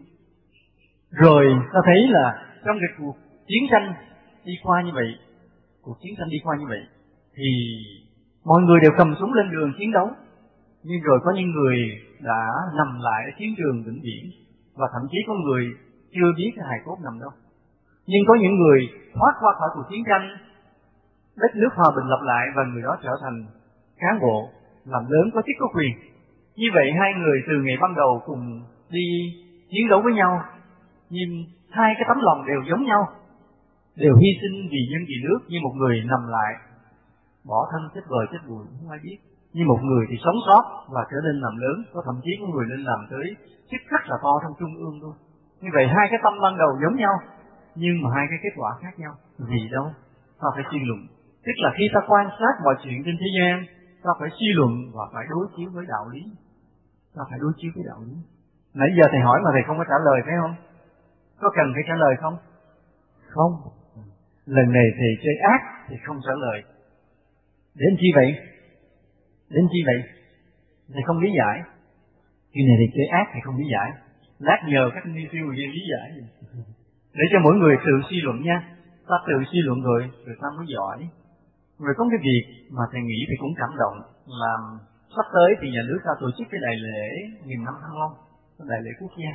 Rồi ta thấy là trong cái cuộc chiến tranh đi qua như vậy, cuộc chiến tranh đi qua như vậy, thì mọi người đều cầm súng lên đường chiến đấu, nhưng rồi có những người đã nằm lại ở chiến trường vĩnh viễn, và thậm chí có người chưa biết cái hài cốt nằm đâu. Nhưng có những người thoát qua khỏi cuộc chiến tranh, đất nước hòa bình lập lại và người đó trở thành cán bộ, làm lớn, có chức có quyền. Như vậy hai người từ ngày ban đầu cùng đi chiến đấu với nhau, nhưng hai cái tấm lòng đều giống nhau, đều hy sinh vì dân vì nước, như một người nằm lại bỏ thân chết vời chết bụi không ai biết, như một người thì sống sót và trở nên làm lớn, có thậm chí có người lên làm tới chức rất là to trong trung ương luôn. Như vậy hai cái tâm ban đầu giống nhau, nhưng mà hai cái kết quả khác nhau. Vì đâu? Ta phải suy luận. Tức là khi ta quan sát mọi chuyện trên thế gian, ta phải suy luận và phải đối chiếu với đạo lý. Ta phải đối chiếu với đạo lý. Nãy giờ thầy hỏi mà thầy không có trả lời phải không? Có cần phải trả lời không? Không. Lần này thầy chơi ác thì không trả lời. Đến chi vậy? Đến chi vậy? Thầy không lý giải. Chuyện này thầy chơi ác thầy không lý giải. Lát nhờ các ni siêu lý giải. Để cho mỗi người tự suy luận nha. Ta tự suy luận rồi ta mới giỏi. Rồi có cái việc mà thầy nghĩ thì cũng cảm động, là sắp tới thì nhà nước ta tổ chức cái đại lễ 1000 năm Thăng Long, cái đại lễ quốc gia.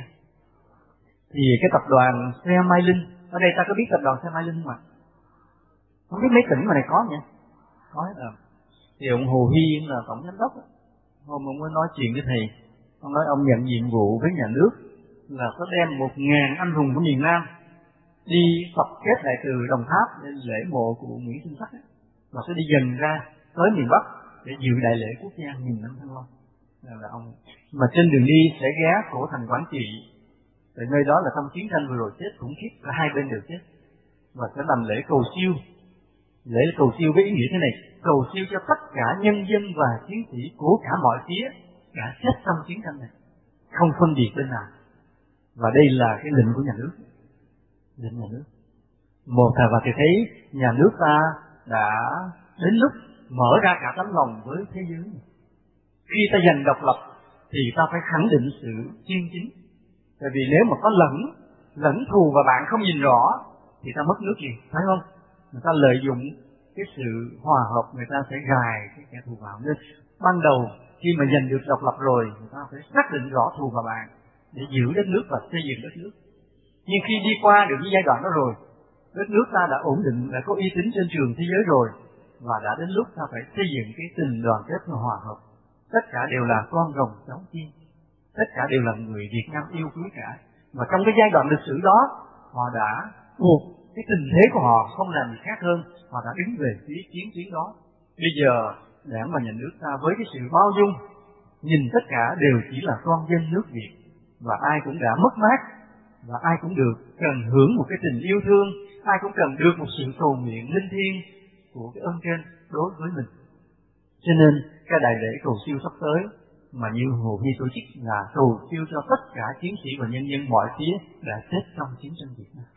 Thì cái tập đoàn xe Mai Linh, ở đây ta có biết tập đoàn xe Mai Linh mà. Không biết mấy tỉnh mà này có nhỉ? Có hết rồi. Thì ông Hồ Hy là tổng giám đốc, hôm ông mới nói chuyện với thầy. Ông nói ông nhận nhiệm vụ với nhà nước là có đem 1000 anh hùng của miền Nam đi tập kết lại từ Đồng Tháp để lễ mộ của Nguyễn Sinh Sắc, và sẽ đi dần ra tới miền Bắc để dự đại lễ quốc gia 1000 năm Thăng Long. Là ông mà trên đường đi sẽ ghé cổ thành Quảng Trị, tại nơi đó là trong chiến tranh vừa rồi chết khủng khiếp, cả hai bên đều chết, và sẽ làm lễ cầu siêu. Lễ cầu siêu với ý nghĩa thế này: cầu siêu cho tất cả nhân dân và chiến sĩ của cả mọi phía đã chết trong chiến tranh này, không phân biệt bên nào. Và đây là cái lệnh của nhà nước. Lệnh nhà nước. Một là và thì thấy nhà nước ta đã đến lúc mở ra cả tấm lòng với thế giới. Khi ta giành độc lập thì ta phải khẳng định sự chân chính. Tại vì nếu mà có lẫn thù và bạn không nhìn rõ thì ta mất nước gì, phải không? Người ta lợi dụng cái sự hòa hợp, người ta sẽ gài cái kẻ thù vào. Nên ban đầu khi mà giành được độc lập rồi, người ta phải xác định rõ thù và bạn để giữ đất nước và xây dựng đất nước. Nhưng khi đi qua được cái giai đoạn đó rồi, đất nước ta đã ổn định, đã có uy tín trên trường thế giới rồi, và đã đến lúc ta phải xây dựng cái tình đoàn kết và hòa hợp. Tất cả đều là con rồng cháu chiên, tất cả đều là người Việt Nam yêu quý cả. Và trong cái giai đoạn lịch sử đó, họ đã buộc cái tình thế của họ không làm gì khác hơn, họ đã đứng về phía chiến tuyến đó. Bây giờ Đảng và Nhà nước ta với cái sự bao dung, nhìn tất cả đều chỉ là con dân nước Việt, và ai cũng đã mất mát, và ai cũng cần hưởng một cái tình yêu thương, ai cũng cần được một sự cầu nguyện linh thiêng của cái ơn trên đối với mình. Cho nên cái đại lễ cầu siêu sắp tới mà như Hồ Hy tổ chức là cầu siêu cho tất cả chiến sĩ và nhân dân mọi phía đã chết trong chiến tranh Việt Nam.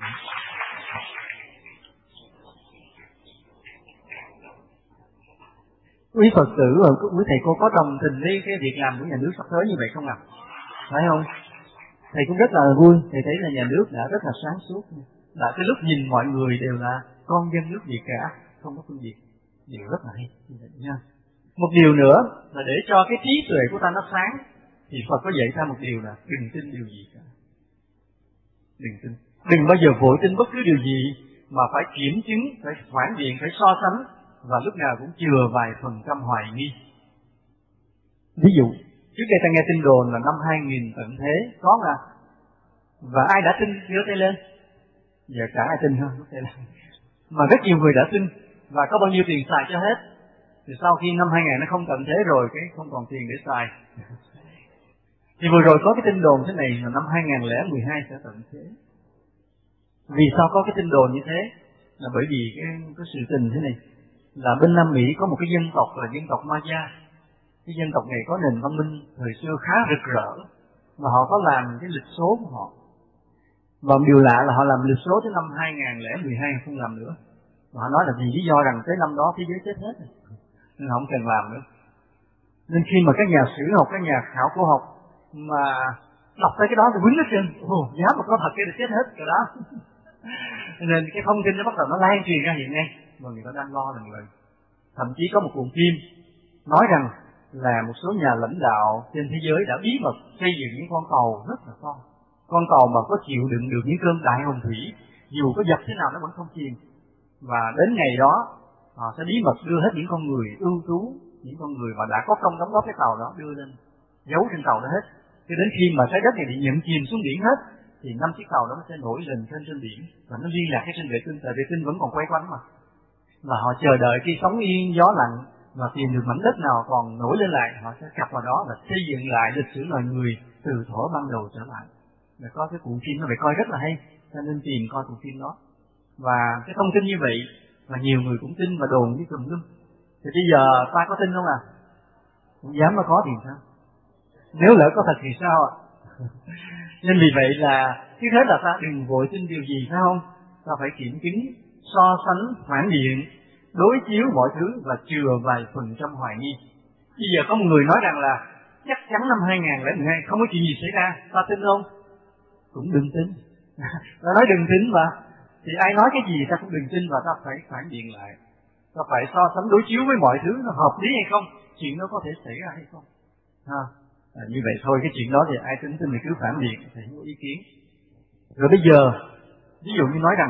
Quý Phật tử và quý thầy cô có đồng tình với cái việc làm của nhà nước sắp tới như vậy không ạ? Phải không? Thầy cũng rất là vui, thầy thấy là nhà nước đã rất là sáng suốt. Là cái lúc nhìn mọi người đều là con dân nước Việt cả, không có phân biệt, điều rất là hay như vậy nha. Một điều nữa là để cho cái trí tuệ của ta nó sáng, thì Phật có dạy ta một điều là đừng tin điều gì cả. Đừng bao giờ vội tin bất cứ điều gì, mà phải kiểm chứng, phải phản biện, phải so sánh, và lúc nào cũng chừa vài phần trăm hoài nghi. Ví dụ, trước đây ta nghe tin đồn là năm 2000 tận thế, có mà. Và ai đã tin giơ tay lên? Giờ cả ai tin không? Mà rất nhiều người đã tin, và có bao nhiêu tiền xài cho hết. Thì sau khi năm 2000 nó không tận thế rồi, cái không còn tiền để xài. Thì vừa rồi có cái tin đồn thế này là năm 2012 sẽ tận thế. Vì sao có cái tin đồn như thế? Là bởi vì cái sự tình thế này, là bên Nam Mỹ có một cái dân tộc là dân tộc Maya. Cái dân tộc này có nền văn minh thời xưa khá rực rỡ, và họ có làm cái lịch số của họ. Và điều lạ là họ làm lịch số tới năm 2012 không làm nữa. Và họ nói là vì lý do rằng tới năm đó thế giới chết hết, nên họ không cần làm nữa. Nên khi mà các nhà sử học, các nhà khảo cổ học mà đọc tới cái đó thì quýnh hết trơn, giá mà có thật cái là chết hết rồi đó. Nên cái thông tin nó bắt đầu nó lan truyền ra hiện nay, mà người ta đang lo lần lần. Thậm chí có một cuộn phim nói rằng là một số nhà lãnh đạo trên thế giới đã bí mật xây dựng những con tàu rất là to, con tàu mà có chịu đựng được những cơn đại hồng thủy, dù có giật thế nào nó vẫn không chìm. Và đến ngày đó họ sẽ bí mật đưa hết những con người ưu tú, những con người mà đã có công đóng góp cái tàu đó đưa lên giấu trên tàu đó hết. Cho đến khi mà trái đất này bị nhận chìm xuống biển hết, thì 5 chiếc tàu đó nó sẽ nổi lên trên biển, và nó liên lạc cái trên vệ tinh, tại vệ tinh vẫn còn quay quanh mà. Và họ chờ đợi khi sóng yên gió lặng và tìm được mảnh đất nào còn nổi lên lại, họ sẽ cặp vào đó và xây dựng lại lịch sử loài người từ thuở ban đầu trở lại. Và có cái cuộn phim nó phải coi rất là hay, cho nên tìm coi cuộn phim đó. Và cái thông tin như vậy mà nhiều người cũng tin và đồn với tùm lum. Thì bây giờ ta có tin không à? Không dám mà có thì sao? Nếu lỡ có thật thì sao ạ? Nên vì vậy là trước hết là ta đừng vội tin điều gì, phải không? Ta phải kiểm chứng, so sánh, phản biện, đối chiếu mọi thứ và chừa vài phần trăm hoài nghi. Bây giờ có một người nói rằng là chắc chắn năm 2012 không có chuyện gì xảy ra, ta tin không? Cũng đừng tin. Ta nói đừng tin mà. Thì ai nói cái gì ta cũng đừng tin, và ta phải phản biện lại. Ta phải so sánh đối chiếu với mọi thứ nó hợp lý hay không, chuyện đó có thể xảy ra hay không. Như vậy thôi, cái chuyện đó thì ai tin thì cứ phản biện, thì không có ý kiến. Rồi bây giờ, ví dụ như nói rằng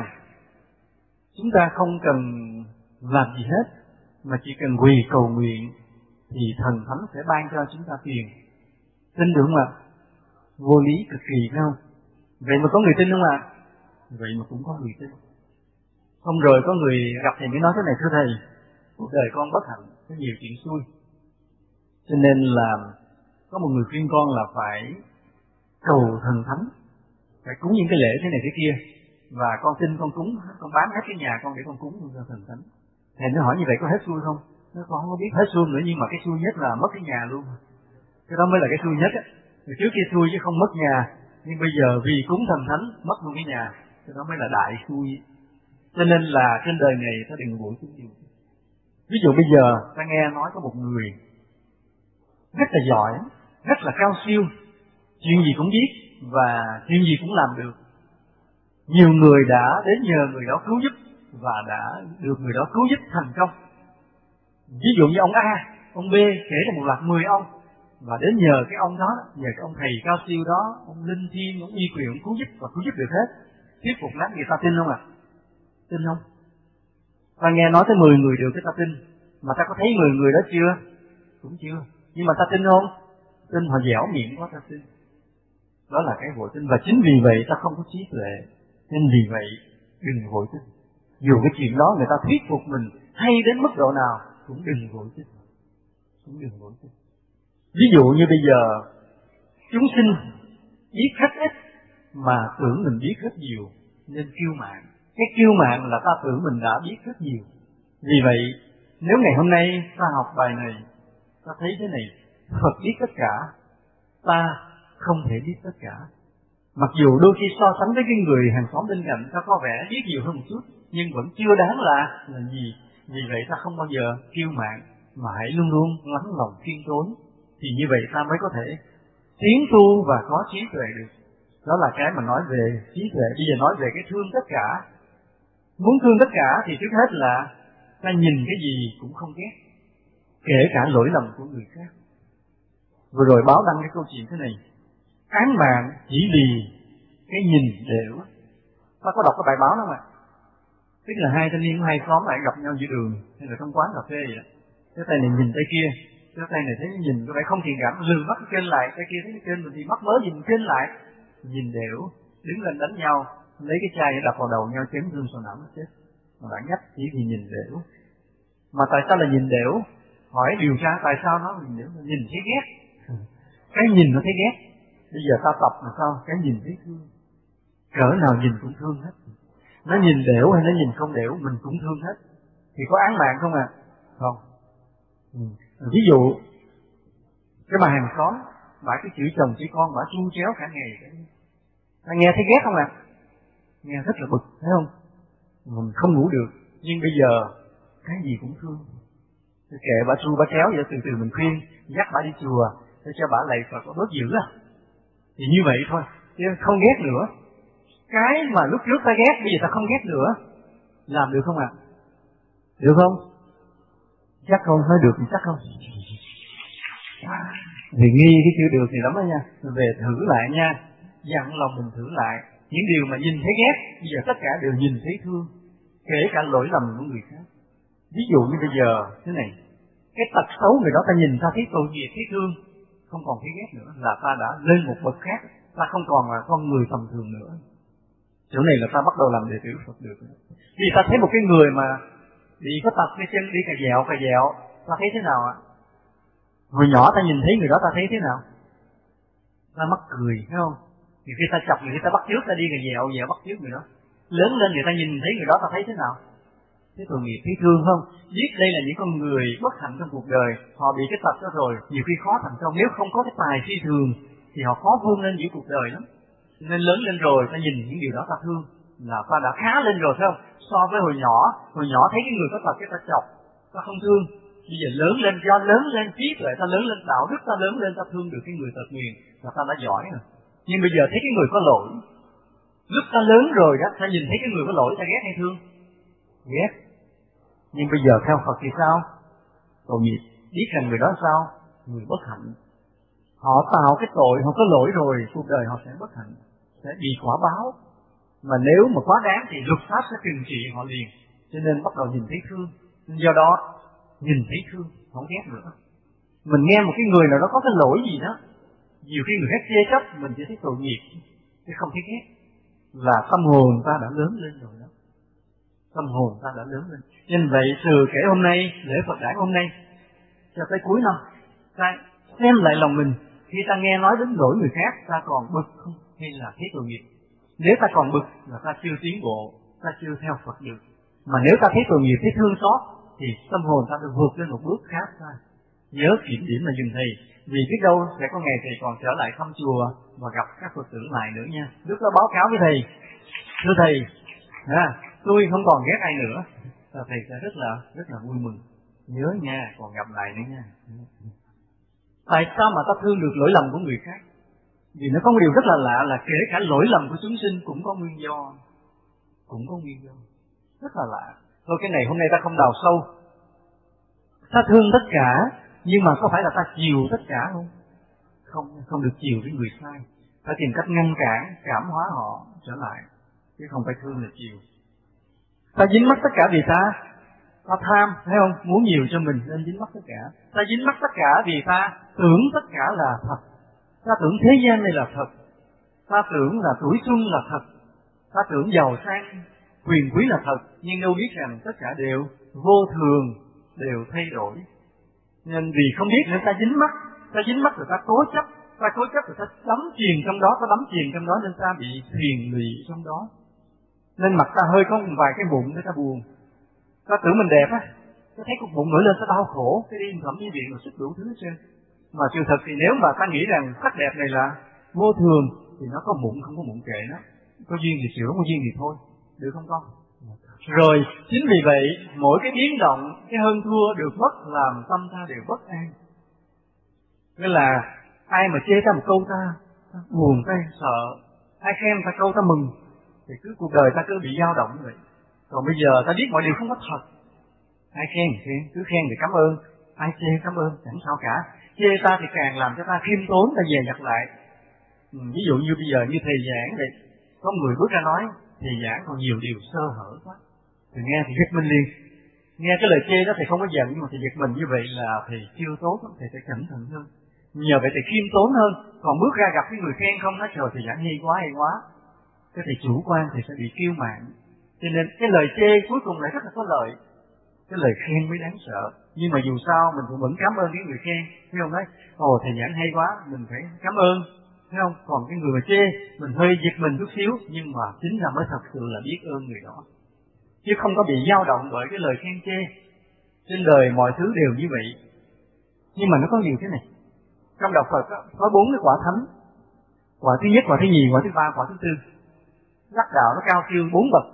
chúng ta không cần làm gì hết, mà chỉ cần quỳ cầu nguyện thì thần thánh sẽ ban cho chúng ta tiền. Tin được không ạ? Vô lý cực kỳ, phải không? Vậy mà có người tin không ạ? Vậy mà cũng có người tin. Hôm rồi có người gặp thầy mới nói thế này: thưa thầy, cuộc đời con bất hạnh, có nhiều chuyện xui, cho nên là có một người khuyên con là phải cầu thần thánh, phải cúng những cái lễ thế này thế kia, và con tin con cúng, con bán hết cái nhà con để con cúng cho thần thánh. Thầy nó hỏi như vậy có hết xui không? Nó con không có biết hết xui nữa, nhưng mà cái xui nhất là mất cái nhà luôn. Cái đó mới là cái xui nhất á. Trước kia xui chứ không mất nhà, nhưng bây giờ vì cúng thần thánh mất luôn cái nhà, cái đó mới là đại xui. Cho nên là trên đời này ta đừng vội tin điều. Ví dụ bây giờ ta nghe nói có một người rất là giỏi, rất là cao siêu, chuyện gì cũng biết và chuyện gì cũng làm được. Nhiều người đã đến nhờ người đó cứu giúp và đã được người đó cứu giúp thành công. Ví dụ như ông A, ông B, kể ra một loạt 10 ông, và đến nhờ cái ông đó, nhờ cái ông thầy cao siêu đó, ông linh thiêng, ông uy quyền, ông cứu giúp và cứu giúp được hết. Thuyết phục lắm, người ta tin không ạ? Tin không? Ta nghe nói tới 10 người được cái ta tin, mà ta có thấy 10 người đó chưa? Cũng chưa. Nhưng mà ta tin không? Tin, họ dẻo miệng quá ta tin. Đó là cái vội tin, và chính vì vậy ta không có trí tuệ. Nên vì vậy đừng vội tin. Dù cái chuyện đó người ta thuyết phục mình hay đến mức độ nào cũng đừng vội tin. Cũng đừng vội tin. Ví dụ như bây giờ chúng sinh biết rất ít mà tưởng mình biết rất nhiều nên kiêu mạn. Cái kiêu mạn là ta tưởng mình đã biết rất nhiều. Vì vậy nếu ngày hôm nay ta học bài này, ta thấy thế này, Phật biết tất cả, ta không thể biết tất cả. Mặc dù đôi khi so sánh với cái người hàng xóm bên cạnh, ta có vẻ biết nhiều hơn một chút, nhưng vẫn chưa đáng là gì. Vì vậy ta không bao giờ kiêu mạn, mà hãy luôn luôn lắng lòng khiêm tốn. Thì như vậy ta mới có thể tiến tu và có trí tuệ được. Đó là cái mà nói về trí tuệ. Bây giờ nói về cái thương tất cả. Muốn thương tất cả thì trước hết là ta nhìn cái gì cũng không ghét, kể cả lỗi lầm của người khác. Vừa rồi báo đăng cái câu chuyện thế này, án mạng chỉ vì cái nhìn đều. Ta có đọc cái bài báo đó mà. Tức là hai thanh niên hai xóm lại gặp nhau giữa đường hay là trong quán cà phê vậy. Cái tay này nhìn tay kia, cái tay này thấy nhìn có vẻ không thiện cảm, lừ mắt cái trên lại, tay kia thấy cái trên mình thì mắt mới nhìn trên lại, nhìn đều, đứng lên đánh nhau, lấy cái chai đập vào đầu nhau chém thương sọ não chết. Mà bản nhất chỉ vì nhìn đều. Mà tại sao là nhìn đều? Hỏi điều tra tại sao nó nhìn đều, nhìn thấy ghét. Cái nhìn nó thấy ghét. Bây giờ ta tập là sao? Cái nhìn thấy thương. Cỡ nào nhìn cũng thương hết. Nó nhìn đều hay nó nhìn không đều mình cũng thương hết. Thì có án mạng không à? Không. Ví dụ cái bà hàng xóm, bà cứ chửi chồng chửi con, bà chu chéo cả ngày. Ta nghe thấy ghét không ạ? Nghe rất là bực, thấy không? Mình không ngủ được. Nhưng bây giờ cái gì cũng thương. Kệ bà chu bà chéo vậy, từ từ mình khuyên, dắt bà đi chùa để cho bà lạy Phật, bà bớt dữ á. Thì như vậy thôi, chứ không ghét nữa. Cái mà lúc trước ta ghét, bây giờ ta không ghét nữa. Làm được không ạ? Được không? Chắc không, nói được thì chắc không. Thì nghi cái chưa được thì lắm đó nha. Về thử lại nha. Dặn lòng mình thử lại. Những điều mà nhìn thấy ghét, bây giờ tất cả đều nhìn thấy thương. Kể cả lỗi lầm của người khác. Ví dụ như bây giờ, thế này. Cái tật xấu người đó ta nhìn ta thấy tội nghiệp, thấy thương. Không còn thấy ghét nữa, là ta đã lên một bậc khác. Ta không còn là con người tầm thường nữa. Chỗ này là ta bắt đầu làm đệ tử Phật được. Vì ta thấy một cái người mà bị có tật cái chân đi cà dẹo, ta thấy thế nào ạ? Hồi nhỏ ta nhìn thấy người đó ta thấy thế nào? Ta mắc cười, thấy không? Thì khi ta chọc người ta bắt chước, ta đi cà dẹo bắt chước người đó. Lớn lên người ta nhìn thấy người đó ta thấy thế nào? Thấy tội nghiệp, thấy thương không? Biết đây là những con người bất hạnh trong cuộc đời, họ bị cái tật đó rồi, nhiều khi khó thành công. Nếu không có cái tài phi thường thì họ khó vươn lên giữa cuộc đời lắm. Nên lớn lên rồi ta nhìn những điều đó ta thương, là ta đã khá lên rồi, phải không? So với hồi nhỏ thấy cái người có tật cái ta chọc, ta không thương. Bây giờ lớn lên, do lớn lên trí tuệ ta lớn lên, đạo đức ta lớn lên, ta thương được cái người tật nguyền là ta đã giỏi rồi. Nhưng bây giờ thấy cái người có lỗi, lúc ta lớn rồi đó, ta nhìn thấy cái người có lỗi ta ghét hay thương? Ghét. Nhưng bây giờ theo Phật thì sao? Tội nghiệp, biết rằng người đó sao? Người bất hạnh. Họ tạo cái tội, họ có lỗi rồi, cuộc đời họ sẽ bất hạnh, sẽ bị quả báo. Mà nếu mà quá đáng thì luật pháp sẽ trừng trị họ liền. Cho nên bắt đầu nhìn thấy thương. Do đó, nhìn thấy thương, không ghét nữa. Mình nghe một cái người nào đó có cái lỗi gì đó, nhiều khi người khác chê trách, mình chỉ thấy tội nghiệp, chứ không thấy ghét. Là tâm hồn ta đã lớn lên rồi đó. Tâm hồn ta đã lớn lên. Nên vậy từ kể hôm nay, lễ Phật đản hôm nay, cho tới cuối năm, ta xem lại lòng mình. Khi ta nghe nói đến lỗi người khác, ta còn bực không? Hay là thấy tội nghiệp? Nếu ta còn bực là ta chưa tiến bộ, ta chưa theo Phật được. Mà nếu ta thấy tội nghiệp, thấy thương xót, thì tâm hồn ta được vượt lên một bước khác ta. Nhớ kiểm điểm là dừng thầy. Vì biết đâu sẽ có ngày thầy còn trở lại thăm chùa và gặp các Phật tử lại nữa nha. Lúc đó báo cáo với thầy, thưa thầy, tôi không còn ghét ai nữa. Thầy sẽ rất là vui mừng. Nhớ nha, còn gặp lại nữa nha. Tại sao mà ta thương được lỗi lầm của người khác? Vì nó có một điều rất là lạ là kể cả lỗi lầm của chúng sinh cũng có nguyên do. Cũng có nguyên do. Rất là lạ. Thôi cái này hôm nay ta không đào sâu. Ta thương tất cả, nhưng mà có phải là ta chiều tất cả không? Không được chiều với người sai. Ta tìm cách ngăn cản, cảm hóa họ trở lại. Chứ không phải thương là chiều. Ta dính mắc tất cả vì ta tham, thấy không? Muốn nhiều cho mình nên dính mắc tất cả. Ta dính mắc tất cả vì ta tưởng tất cả là thật. Ta tưởng thế gian này là thật. Ta tưởng là tuổi xuân là thật. Ta tưởng giàu sang Quyền quý là thật, nhưng đâu biết rằng tất cả đều vô thường, đều thay đổi. Nên vì không biết nên ta dính mắc rồi ta cố chấp rồi ta đắm chìm trong đó, nên ta bị phiền lụy trong đó. Nên mặt ta hơi có một vài cái mụn để ta buồn, ta tưởng mình đẹp á, ta thấy cục bụng nổi lên ta đau khổ, cái đi thẩm mỹ viện rồi sức đủ thứ hết trơn. Mà sự thật thì nếu mà ta nghĩ rằng sắc đẹp này là vô thường thì nó có mụn không có mụn kệ nó, có duyên thì sửa, không có duyên thì thôi, được không con? Rồi chính vì vậy mỗi cái biến động, cái hơn thua được mất làm tâm ta đều bất an. Nên là ai mà chê ta một câu ta buồn, ta sợ, ai khen ta câu ta mừng, thì cứ cuộc đời ta cứ bị dao động như vậy. Còn bây giờ ta biết mọi điều không có thật, ai khen thì cứ khen thì cảm ơn, ai chê cảm ơn, chẳng sao cả. Chê ta thì càng làm cho ta khiêm tốn, ta dè dặt lại. Ví dụ như bây giờ như thầy giảng vậy, có người bước ra nói thầy giảng còn nhiều điều sơ hở quá, thì nghe thì giật mình liền. Nghe cái lời chê đó thầy không có giận, nhưng mà thầy giật mình như vậy là thầy chưa tốt, thầy phải cẩn thận hơn. Nhờ vậy thầy khiêm tốn hơn. Còn bước ra gặp cái người khen không nói trời thầy giảng hay quá, cái thầy chủ quan thì sẽ bị kiêu mạn. Cho nên cái lời chê cuối cùng lại rất là có lợi, cái lời khen mới đáng sợ. Nhưng mà dù sao mình cũng vẫn cảm ơn cái người khen, thấy không? Đấy, ồ thầy giảng hay quá, mình phải cảm ơn, thấy không? Còn cái người mà chê mình hơi giật mình chút xíu, nhưng mà chính ra mới thật sự là biết ơn người đó, chứ không có bị dao động bởi cái lời khen chê. Trên đời mọi thứ đều như vậy. Nhưng mà nó có nhiều thế này, trong đạo Phật có 4 cái quả thánh: quả thứ nhất, quả thứ nhì, quả thứ ba, quả thứ tư. Đắc đạo nó cao siêu 4 bậc.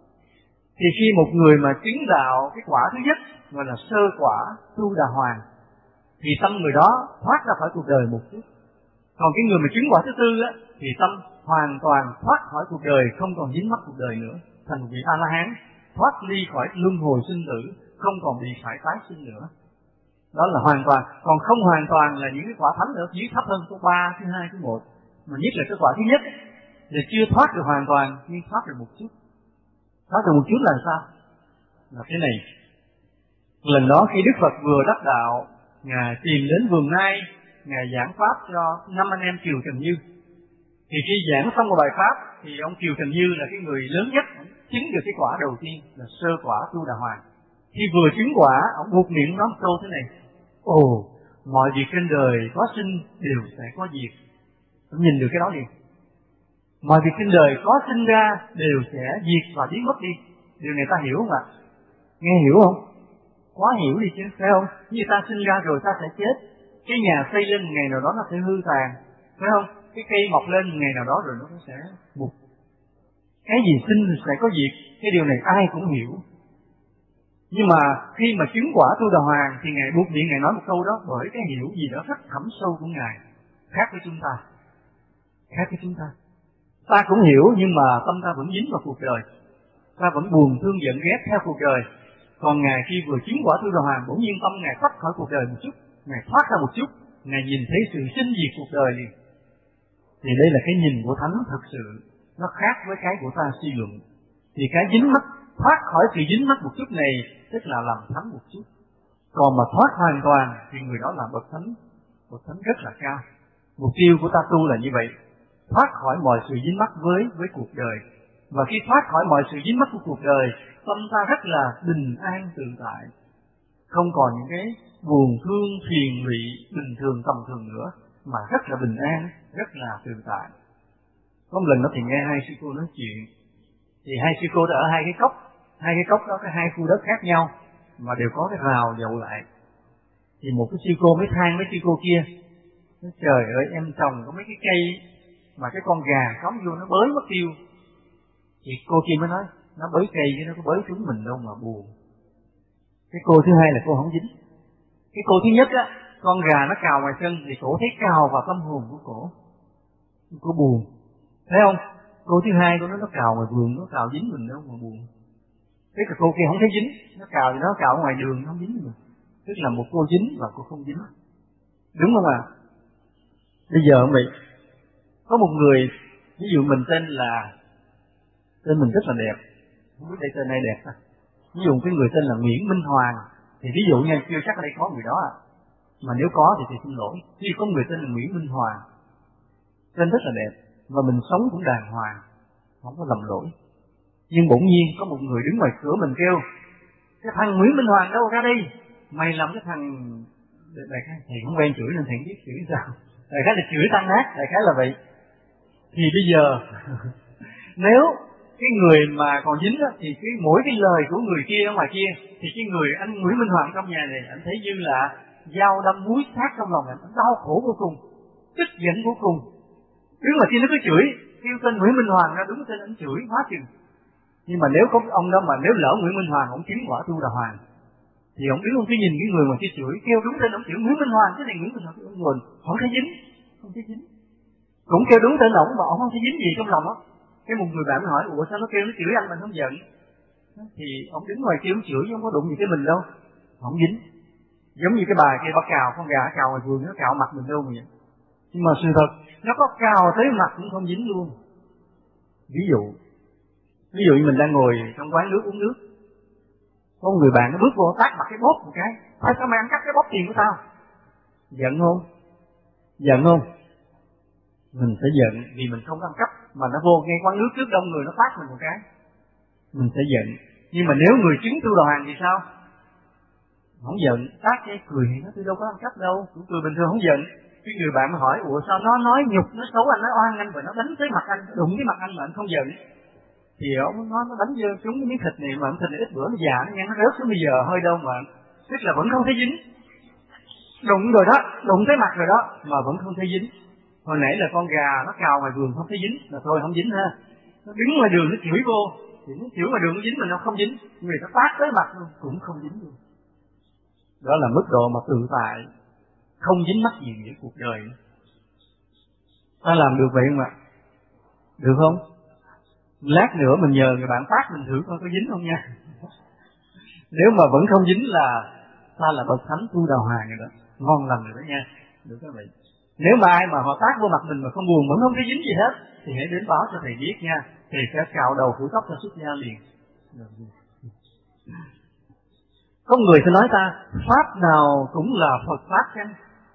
Thì khi một người mà chứng đạo cái quả thứ nhất gọi là sơ quả Tu Đà Hoàng, thì tâm người đó thoát ra khỏi cuộc đời một chút. Còn cái người mà chứng quả thứ tư á, thì tâm hoàn toàn thoát khỏi cuộc đời, không còn dính mắc cuộc đời nữa, thành một vị A La Hán, thoát ly khỏi luân hồi sinh tử, không còn bị phải tái sinh nữa. Đó là hoàn toàn. Còn không hoàn toàn là những cái quả thánh nữa, dưới thấp hơn số 3, thứ 2, thứ 1. Mà nhất là cái quả thứ nhất thì chưa thoát được hoàn toàn, nhưng thoát được một chút. Thoát được một chút là sao? Là thế này. Lần đó khi Đức Phật vừa đắc đạo, Ngài tìm đến vườn Nai, Ngài giảng pháp cho 5 anh em Kiều Trần Như. Thì khi giảng xong một bài pháp, thì ông Kiều Trần Như là cái người lớn nhất, chứng được cái quả đầu tiên là sơ quả Tu Đà Hoàng. Khi vừa chứng quả, ông buộc miệng nói một câu thế này: ồ, mọi việc trên đời có sinh đều sẽ có diệt. Ông nhìn được cái đó liền. Mọi việc trên đời có sinh ra đều sẽ diệt và biến mất đi. Điều này ta hiểu không ạ? Nghe hiểu không? Quá hiểu đi chứ, phải không? Như ta sinh ra rồi ta sẽ chết. Cái nhà xây lên ngày nào đó nó sẽ hư tàn, phải không? Cái cây mọc lên ngày nào đó rồi nó sẽ mục. Cái gì sinh thì sẽ có diệt. Cái điều này ai cũng hiểu. Nhưng mà khi mà chứng quả Tu Đà Hoàng thì Ngài buộc miệng Ngài nói một câu đó, bởi cái hiểu gì đó rất thẳm sâu của Ngài, khác với chúng ta. Khác với chúng ta. Ta cũng hiểu nhưng mà tâm ta vẫn dính vào cuộc đời, ta vẫn buồn thương giận ghét theo cuộc đời. Còn Ngài khi vừa chứng quả Tu Đà Hoàng, bỗng nhiên tâm Ngài thoát khỏi cuộc đời một chút, Ngài thoát ra một chút, Ngài nhìn thấy sự sinh diệt cuộc đời liền. Thì đây là cái nhìn của Thánh thật sự, nó khác với cái của ta suy luận. Thì cái dính mắc, thoát khỏi sự dính mắc một chút này tức là làm thánh một chút. Còn mà thoát hoàn toàn thì người đó là bậc thánh rất là cao. Mục tiêu của ta tu là như vậy, thoát khỏi mọi sự dính mắc với cuộc đời. Và khi thoát khỏi mọi sự dính mắc của cuộc đời, tâm ta rất là bình an tự tại, không còn những cái buồn thương phiền lụy bình thường tầm thường nữa, mà rất là bình an, rất là tự tại. Có một lần đó thì nghe hai sư cô nói chuyện, thì hai sư cô đã ở hai cái cốc đó có hai khu đất khác nhau mà đều có cái rào dậu lại. Thì một cái sư cô mới than với sư cô kia, nói trời ơi em trồng có mấy cái cây mà cái con gà cắm vô nó bới mất tiêu. Thì cô kia mới nói, nó bới cây chứ nó có bới trúng mình đâu mà buồn. Cái cô thứ hai là cô không dính. Cái cô thứ nhất á, con gà nó cào ngoài chân thì cổ thấy cào vào tâm hồn của cô buồn, thấy không? Cô thứ hai cô nói nó cào ngoài vườn, nó cào dính mình đâu mà buồn. Thế là cô kia không thấy dính, nó cào thì nó cào ngoài đường, nó không dính mình. Tức là một cô dính và cô không dính. Đúng không ạ? Bây giờ ông bị có một người, ví dụ mình tên mình rất là đẹp, không biết đây tên này đẹp à? Ví dụ cái người tên là Nguyễn Minh Hoàng, thì ví dụ như chưa chắc ở đây có người đó à. Mà nếu có thì xin lỗi. Vì có người tên là Nguyễn Minh Hoàng, tên rất là đẹp, và mình sống cũng đàng hoàng, không có lầm lỗi. Nhưng bỗng nhiên có một người đứng ngoài cửa mình kêu: cái thằng Nguyễn Minh Hoàng đâu, ra đây, mày làm cái thằng... Đại khái thầy không quen chửi nên thầy biết chửi sao, đại khái là chửi tan nát, đại khái là vậy. Thì bây giờ nếu cái người mà còn dính đó, thì mỗi cái lời của người kia ở ngoài kia, thì cái người anh Nguyễn Minh Hoàng trong nhà này, anh thấy như là dao đâm muối sát trong lòng anh đau khổ vô cùng, tức giận vô cùng. Đứng mà kia nó cứ chửi, kêu tên Nguyễn Minh Hoàng ra, đúng tên anh chửi hóa chừng. Nhưng mà nếu có ông đó mà nếu lỡ Nguyễn Minh Hoàng ông chứng quả Tu Đà Hoàng, thì ông đứng ông cứ nhìn cái người mà kia chửi, kêu đúng tên ông chửi Nguyễn Minh Hoàng, cái này Nguyễn Minh Hoàng, ông nguồn không thấy dính, không thấy dính. Cũng kêu đúng tên ông mà ông không thấy dính gì trong lòng á. Cái một người bạn mới hỏi: ủa sao nó kêu nó chửi anh mà không giận? Thì ông đứng ngoài kia ông chửi chứ không có đụng gì tới mình đâu, không dính. Giống như cái bà kia bà cào con gà cào ngoài vườn, nó cào mặt mình đâu mà vậy. Nhưng mà sự thật nó có cào tới mặt cũng không dính luôn. Ví dụ như mình đang ngồi trong quán nước uống nước, có một người bạn nó bước vô tát mặt cái bóp một cái: sao mày ăn cắp cái bóp tiền của tao? Giận không? Giận không? Mình sẽ giận vì mình không ăn cắp, mà nó vô ngay quán nước trước đông người nó tát mình một cái, mình sẽ giận. Nhưng mà nếu người chứng Tu Đà Hoàng thì sao? Không giận, tát cái cười, nó tôi đâu có ăn cắp đâu, cũng cười bình thường không giận. Cái người bạn mới hỏi: ủa sao nó nói nhục, nó xấu anh, nó oan anh, và nó đánh tới mặt anh, đụng cái mặt anh mà anh không giận? Thì ông nói nó đánh vô trúng cái miếng thịt này, mà miếng thịt này ít bữa nó già, nó nghe nó rớt xuống bây giờ hơi đâu mà, tức là vẫn không thấy dính. Đụng rồi đó, đụng tới mặt rồi đó, mà vẫn không thấy dính. Hồi nãy là con gà nó cào ngoài vườn không thấy dính, là thôi không dính ha. Nó đứng ngoài đường nó chửi vô, thì nó chửi ngoài đường nó dính mà nó không dính. Người ta tát tới mặt luôn cũng không dính luôn. Đó là mức độ mà tự tại, không dính mắc gì giữa cuộc đời. Ta làm được vậy không ạ? Được không? Lát nữa mình nhờ người bạn tát mình thử coi có dính không nha. Nếu mà vẫn không dính là ta là bậc thánh Tu Đà Hoàng rồi đó, ngon lành rồi đó nha. Được các vị. Nếu mà ai mà họ tát vô mặt mình mà không buồn, vẫn không thấy dính gì hết, thì hãy đến báo cho thầy biết nha. Thầy sẽ cạo đầu phủ tóc cho xuất gia liền. Có người sẽ nói ta: pháp nào cũng là Phật pháp chăng?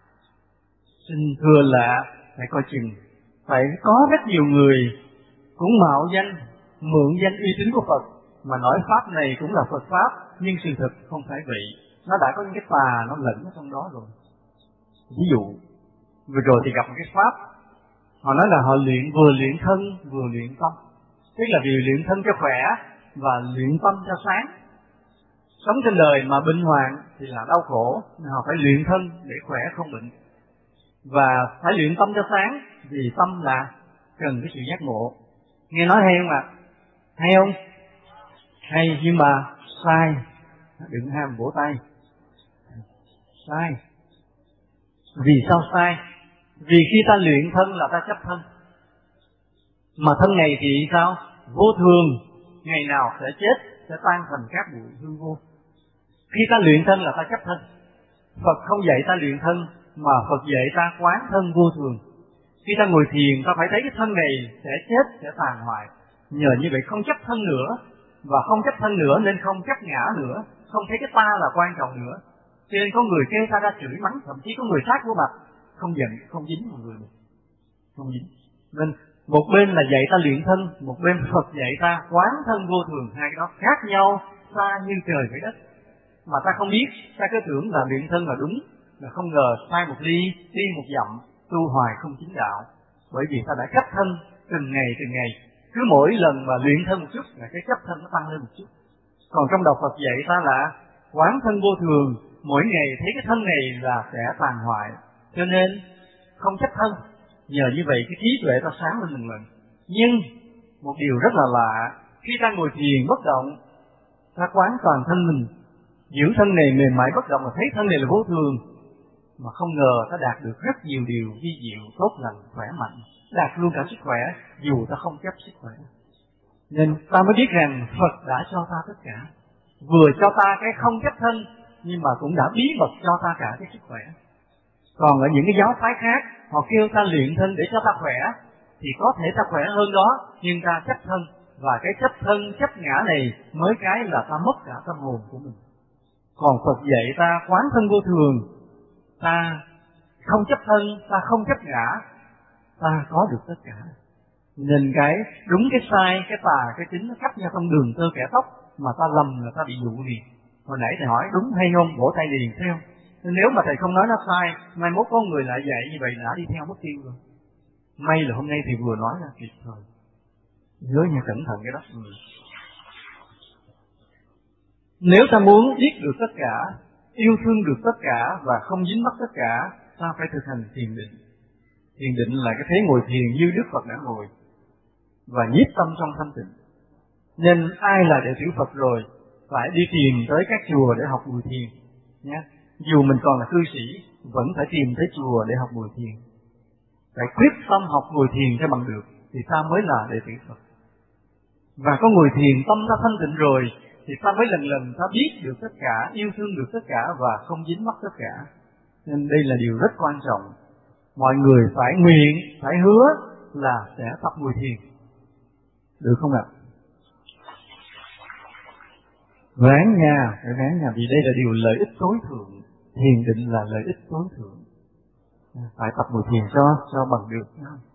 Xin thưa là phải coi chừng, phải có rất nhiều người cũng mạo danh, mượn danh uy tín của Phật mà nói pháp này cũng là Phật pháp, nhưng sự thật không phải vậy. Nó đã có những cái tà nó lẫn ở trong đó rồi. Ví dụ vừa rồi thì gặp một cái pháp, họ nói là họ vừa luyện thân vừa luyện tâm, tức là vì luyện thân cho khỏe và luyện tâm cho sáng. Sống trên đời mà bệnh hoạn thì là đau khổ, nên họ phải luyện thân để khỏe không bệnh, và phải luyện tâm cho sáng, vì tâm là cần cái sự giác ngộ. Nghe nói hay không ạ? Hay không? Hay, nhưng mà sai. Đừng ham vỗ tay. Sai. Vì sao sai? Vì khi ta luyện thân là ta chấp thân, mà thân này thì sao? Vô thường, ngày nào sẽ chết, sẽ tan thành các bụi hư vô. Khi ta luyện thân là ta chấp thân. Phật không dạy ta luyện thân, mà Phật dạy ta quán thân vô thường. Khi ta ngồi thiền, ta phải thấy cái thân này sẽ chết, sẽ tàn hoại. Nhờ như vậy không chấp thân nữa, và không chấp thân nữa nên không chấp ngã nữa, không thấy cái ta là quan trọng nữa. Cho nên có người kêu ta ra chửi mắng, thậm chí có người sát vô mặt, không giận, không dính vào người mình, không dính. Nên một bên là dạy ta luyện thân, một bên Phật dạy ta quán thân vô thường. Hai cái đó khác nhau xa như trời với đất, mà ta không biết, ta cứ tưởng là luyện thân là đúng, là không ngờ sai một ly, đi một dặm, tu hoài không chính đạo. Bởi vì ta đã chấp thân từng ngày, cứ mỗi lần mà luyện thân một chút là cái chấp thân nó tăng lên một chút. Còn trong đạo Phật dạy ta là quán thân vô thường, mỗi ngày thấy cái thân này là sẽ tàn hoại, cho nên không chấp thân. Nhờ như vậy cái trí tuệ ta sáng lên một lần. Nhưng một điều rất là lạ, khi ta ngồi thiền bất động, ta quán toàn thân mình, giữ thân này mềm mại bất động, mà thấy thân này là vô thường, mà không ngờ ta đạt được rất nhiều điều vi diệu, tốt lành, khỏe mạnh, đạt luôn cả sức khỏe, dù ta không chấp sức khỏe. Nên ta mới biết rằng Phật đã cho ta tất cả, vừa cho ta cái không chấp thân, nhưng mà cũng đã bí mật cho ta cả cái sức khỏe. Còn ở những cái giáo phái khác, họ kêu ta luyện thân để cho ta khỏe, thì có thể ta khỏe hơn đó, nhưng ta chấp thân, và cái chấp thân, chấp ngã này mới cái là ta mất cả tâm hồn của mình. Còn Phật dạy ta quán thân vô thường, ta không chấp thân, ta không chấp ngã, ta có được tất cả. Nên cái đúng cái sai, cái tà cái chính nó cắt nhau trong đường tơ kẻ tóc, mà ta lầm là ta bị dụ liền. Hồi nãy thầy hỏi đúng hay không, vỗ tay liền, thấy không? Nên nếu mà thầy không nói nó sai, mai mốt có người lại dạy như vậy đã đi theo mất tiêu rồi. May là hôm nay thầy vừa nói ra kịp thời. Nhớ nha, cẩn thận cái đó. Nếu ta muốn biết được tất cả, yêu thương được tất cả và không dính mắc tất cả, ta phải thực hành thiền định. Thiền định là cái thế ngồi thiền như Đức Phật đã ngồi, và nhiếp tâm trong thanh tịnh. Nên ai là đệ tử Phật rồi phải đi tìm tới các chùa để học ngồi thiền nhé. Dù mình còn là cư sĩ vẫn phải tìm tới chùa để học ngồi thiền. Phải quyết tâm học ngồi thiền cho bằng được thì ta mới là đệ tử Phật. Và có ngồi thiền tâm ta thanh tịnh rồi thì ta mới lần lần ta biết được tất cả, yêu thương được tất cả và không dính mắc tất cả. Nên đây là điều rất quan trọng. Mọi người phải nguyện, phải hứa là sẽ tập ngồi thiền. Được không ạ? Ráng nha, phải ráng nha, vì đây là điều lợi ích tối thượng. Thiền định là lợi ích tối thượng. Phải tập ngồi thiền cho bằng được.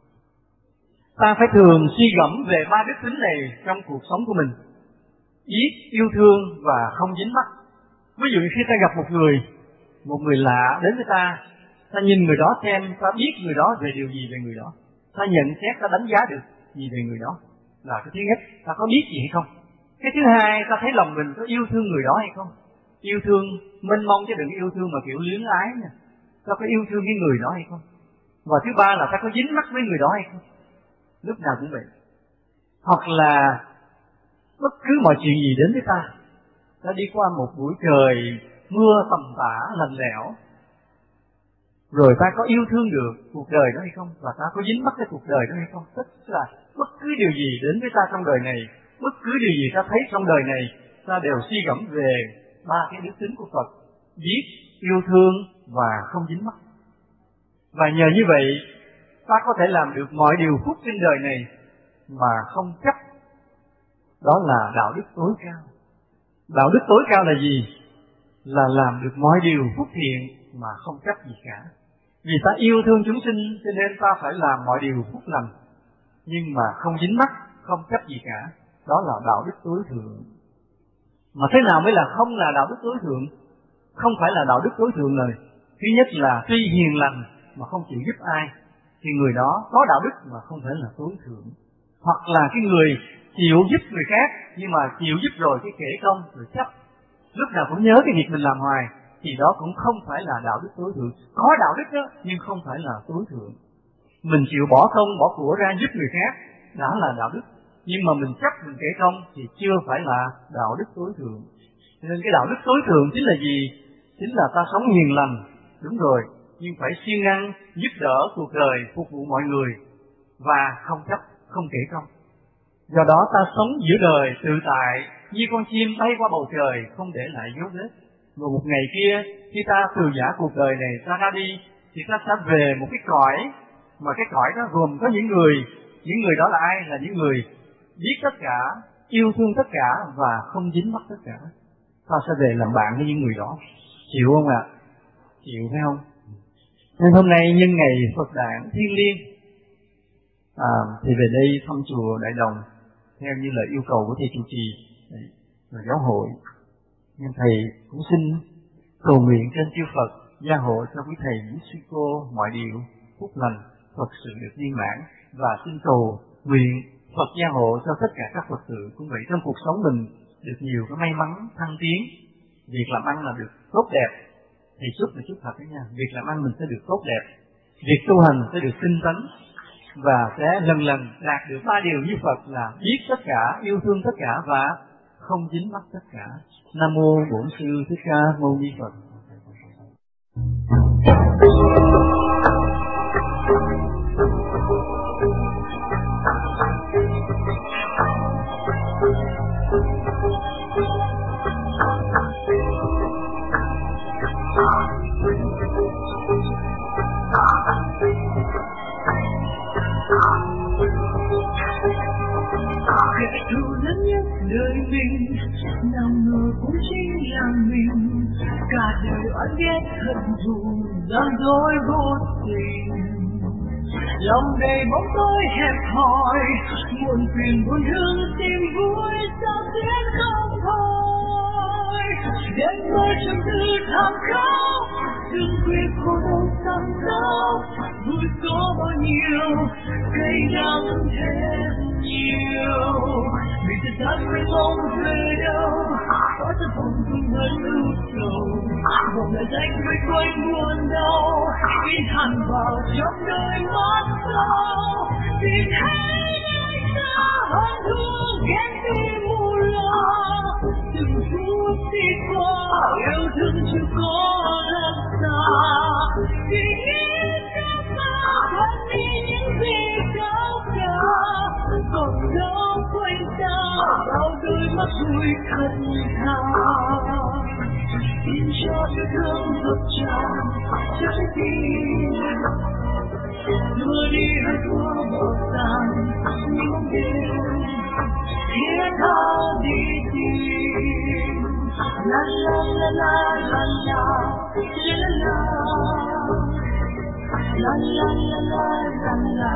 Ta phải thường suy gẫm về ba đức tính này trong cuộc sống của mình. Biết, yêu thương và không dính mắc. Ví dụ khi ta gặp một người lạ đến với ta nhìn người đó xem ta biết người đó về điều gì về người đó. Ta nhận xét, ta đánh giá được gì về người đó. Là cái thứ nhất, ta có biết gì hay không. Cái thứ hai, ta thấy lòng mình có yêu thương người đó hay không. Yêu thương mênh mông chứ đừng yêu thương mà kiểu luyến ái nha. Ta có yêu thương cái người đó hay không. Và thứ ba là ta có dính mắc với người đó hay không. Lúc nào cũng vậy. Hoặc là bất cứ mọi chuyện gì đến với ta đi qua một buổi trời mưa tầm tã lạnh lẽo, rồi ta có yêu thương được cuộc đời đó hay không, và ta có dính mắc cái cuộc đời đó hay không. Tức là bất cứ điều gì đến với ta trong đời này, bất cứ điều gì ta thấy trong đời này, ta đều suy gẫm về ba cái đức tính của Phật: biết, yêu thương và không dính mắc. Và nhờ như vậy, ta có thể làm được mọi điều phúc trên đời này mà không chấp. Đó là đạo đức tối cao. Đạo đức tối cao là gì? Là làm được mọi điều phúc thiện mà không chấp gì cả. Vì ta yêu thương chúng sinh cho nên ta phải làm mọi điều phúc lành, nhưng mà không dính mắc, không chấp gì cả. Đó là đạo đức tối thượng. Mà thế nào mới là không là đạo đức tối thượng? Không phải là đạo đức tối thượng rồi. Thứ nhất là tuy hiền lành mà không chịu giúp ai, thì người đó có đạo đức mà không thể là tối thượng. Hoặc là cái người chịu giúp người khác, nhưng mà chịu giúp rồi cái kể công rồi chấp, lúc nào cũng nhớ cái việc mình làm hoài, thì đó cũng không phải là đạo đức tối thượng. Có đạo đức đó, nhưng không phải là tối thượng. Mình chịu bỏ công bỏ của ra giúp người khác đã là đạo đức, nhưng mà mình chấp mình kể công thì chưa phải là đạo đức tối thượng. Nên cái đạo đức tối thượng chính là gì? Chính là ta sống hiền lành, đúng rồi, nhưng phải siêng năng giúp đỡ cuộc đời, phục vụ mọi người và không chấp, không kể công. Do đó ta sống giữa đời tự tại như con chim bay qua bầu trời, không để lại dấu vết. Và một ngày kia khi ta từ giã cuộc đời này ta ra đi, thì ta sẽ về một cái cõi, mà cái cõi đó gồm có những người đó là ai? Là những người biết tất cả, yêu thương tất cả và không dính mắc tất cả. Ta sẽ về làm bạn với những người đó. Chịu không ạ? Chịu phải không? Nên hôm nay nhân ngày Phật đản thiêng liêng, thì về đây thăm chùa Đại Đồng theo như lời yêu cầu của thầy trụ trì và giáo hội. Nhưng thầy cũng xin cầu nguyện trên chư Phật gia hộ cho quý thầy quý sư cô mọi điều phúc lành, Phật sự được viên mãn, và xin cầu nguyện Phật gia hộ cho tất cả các Phật tử cũng vậy, trong cuộc sống mình được nhiều cái may mắn thăng tiến, việc làm ăn là được tốt đẹp. Thầy chúc là chúc thật đấy nha, việc làm ăn mình sẽ được tốt đẹp, việc tu hành sẽ được tinh tấn, và sẽ lần lần đạt được ba điều như Phật là biết tất cả, yêu thương tất cả và không dính mắc tất cả. Nam mô Bổn Sư Thích Ca Mâu Ni Phật. Kẻ thù lớn nhất đời mình, nào ngờ cũng chính là mình. Cả đời oán ghét hận thù, gian dối vô tình, lòng đầy bóng tối hẹp hòi, muộn phiền buồn thương tìm vui sao tiếng không thôi. Đêm mơ trong tư thảm khóc, đừng khuya khô đau sắm đau, vui có bao nhiêu cây đắng thêm nhiều. Vì thật thật mới mong về đâu, có tâm hồn không hơn ưu sầu, một lời danh với quanh buồn đau, in hằn vào trong đôi mắt sâu. Tìm thấy nơi xa hơn thương ghen tim mù lo, từng phút đi qua yêu thương chưa có lần xa. Vì nghĩ trong mơ vẫn đi những gì cao cả, còn đâu quanh ta bao đôi mắt vui thật thà. Xin cho yêu thương ngập tràn trái tim, đưa đi hơi thua một tàn như bóng đêm thiết tha đi tìm. La la la la la la la la la la la la la la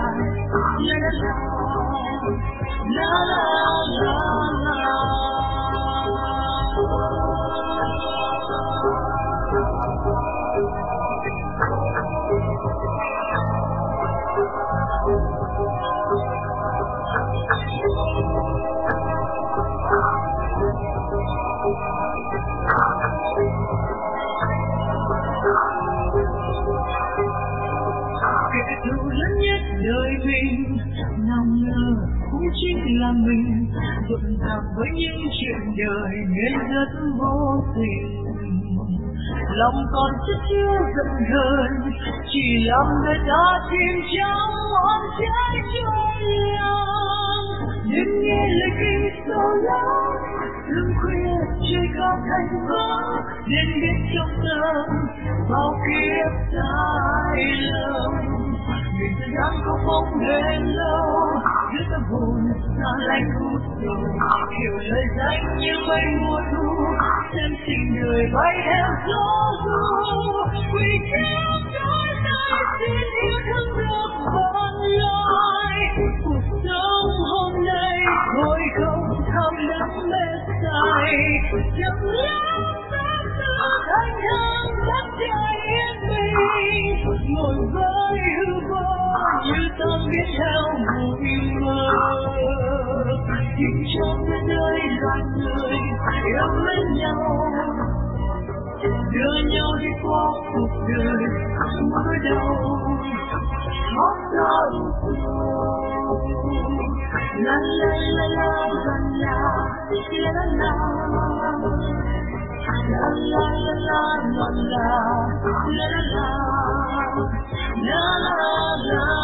la la la la. Kẻ thù lớn nhất đời mình nào ngờ cũng chính là mình, vội vàng với những chuyện đời nên rất vô tình. Lòng còn chất chứa giận hờn, chỉ làm người ta chìm trong oan trái trôi lòng. Đừng nghe lời kinh sâu lắng, đêm khuya trời cao thành vắng, nên biết trong tâm bao kiếp sai lầm. Vì thời gian không mong đến lâu, giữa tâm hồn xa lạnh hút sầu, hiểu lời danh như mây mùa thu, xem tình đời bay theo gió ru. Vì trong đôi tay xin yêu thương được vạn loài, cuộc sống hôm nay thôi không tham đắm mê say, chẳng lẽ ta tự thành thang đất trời yên bình, ngồi với hư vô như ta biết theo mùi mơ. Tìm trong nơi loài người yêu mến nhau, đưa nhau đi qua cuộc đời mưa đau khóc đau. La la la la la la la la la la la la la la la.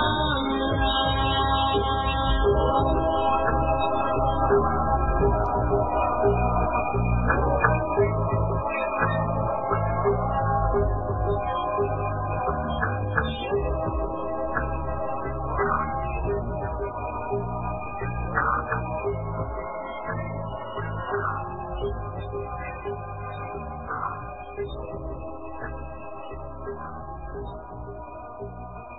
Thank you.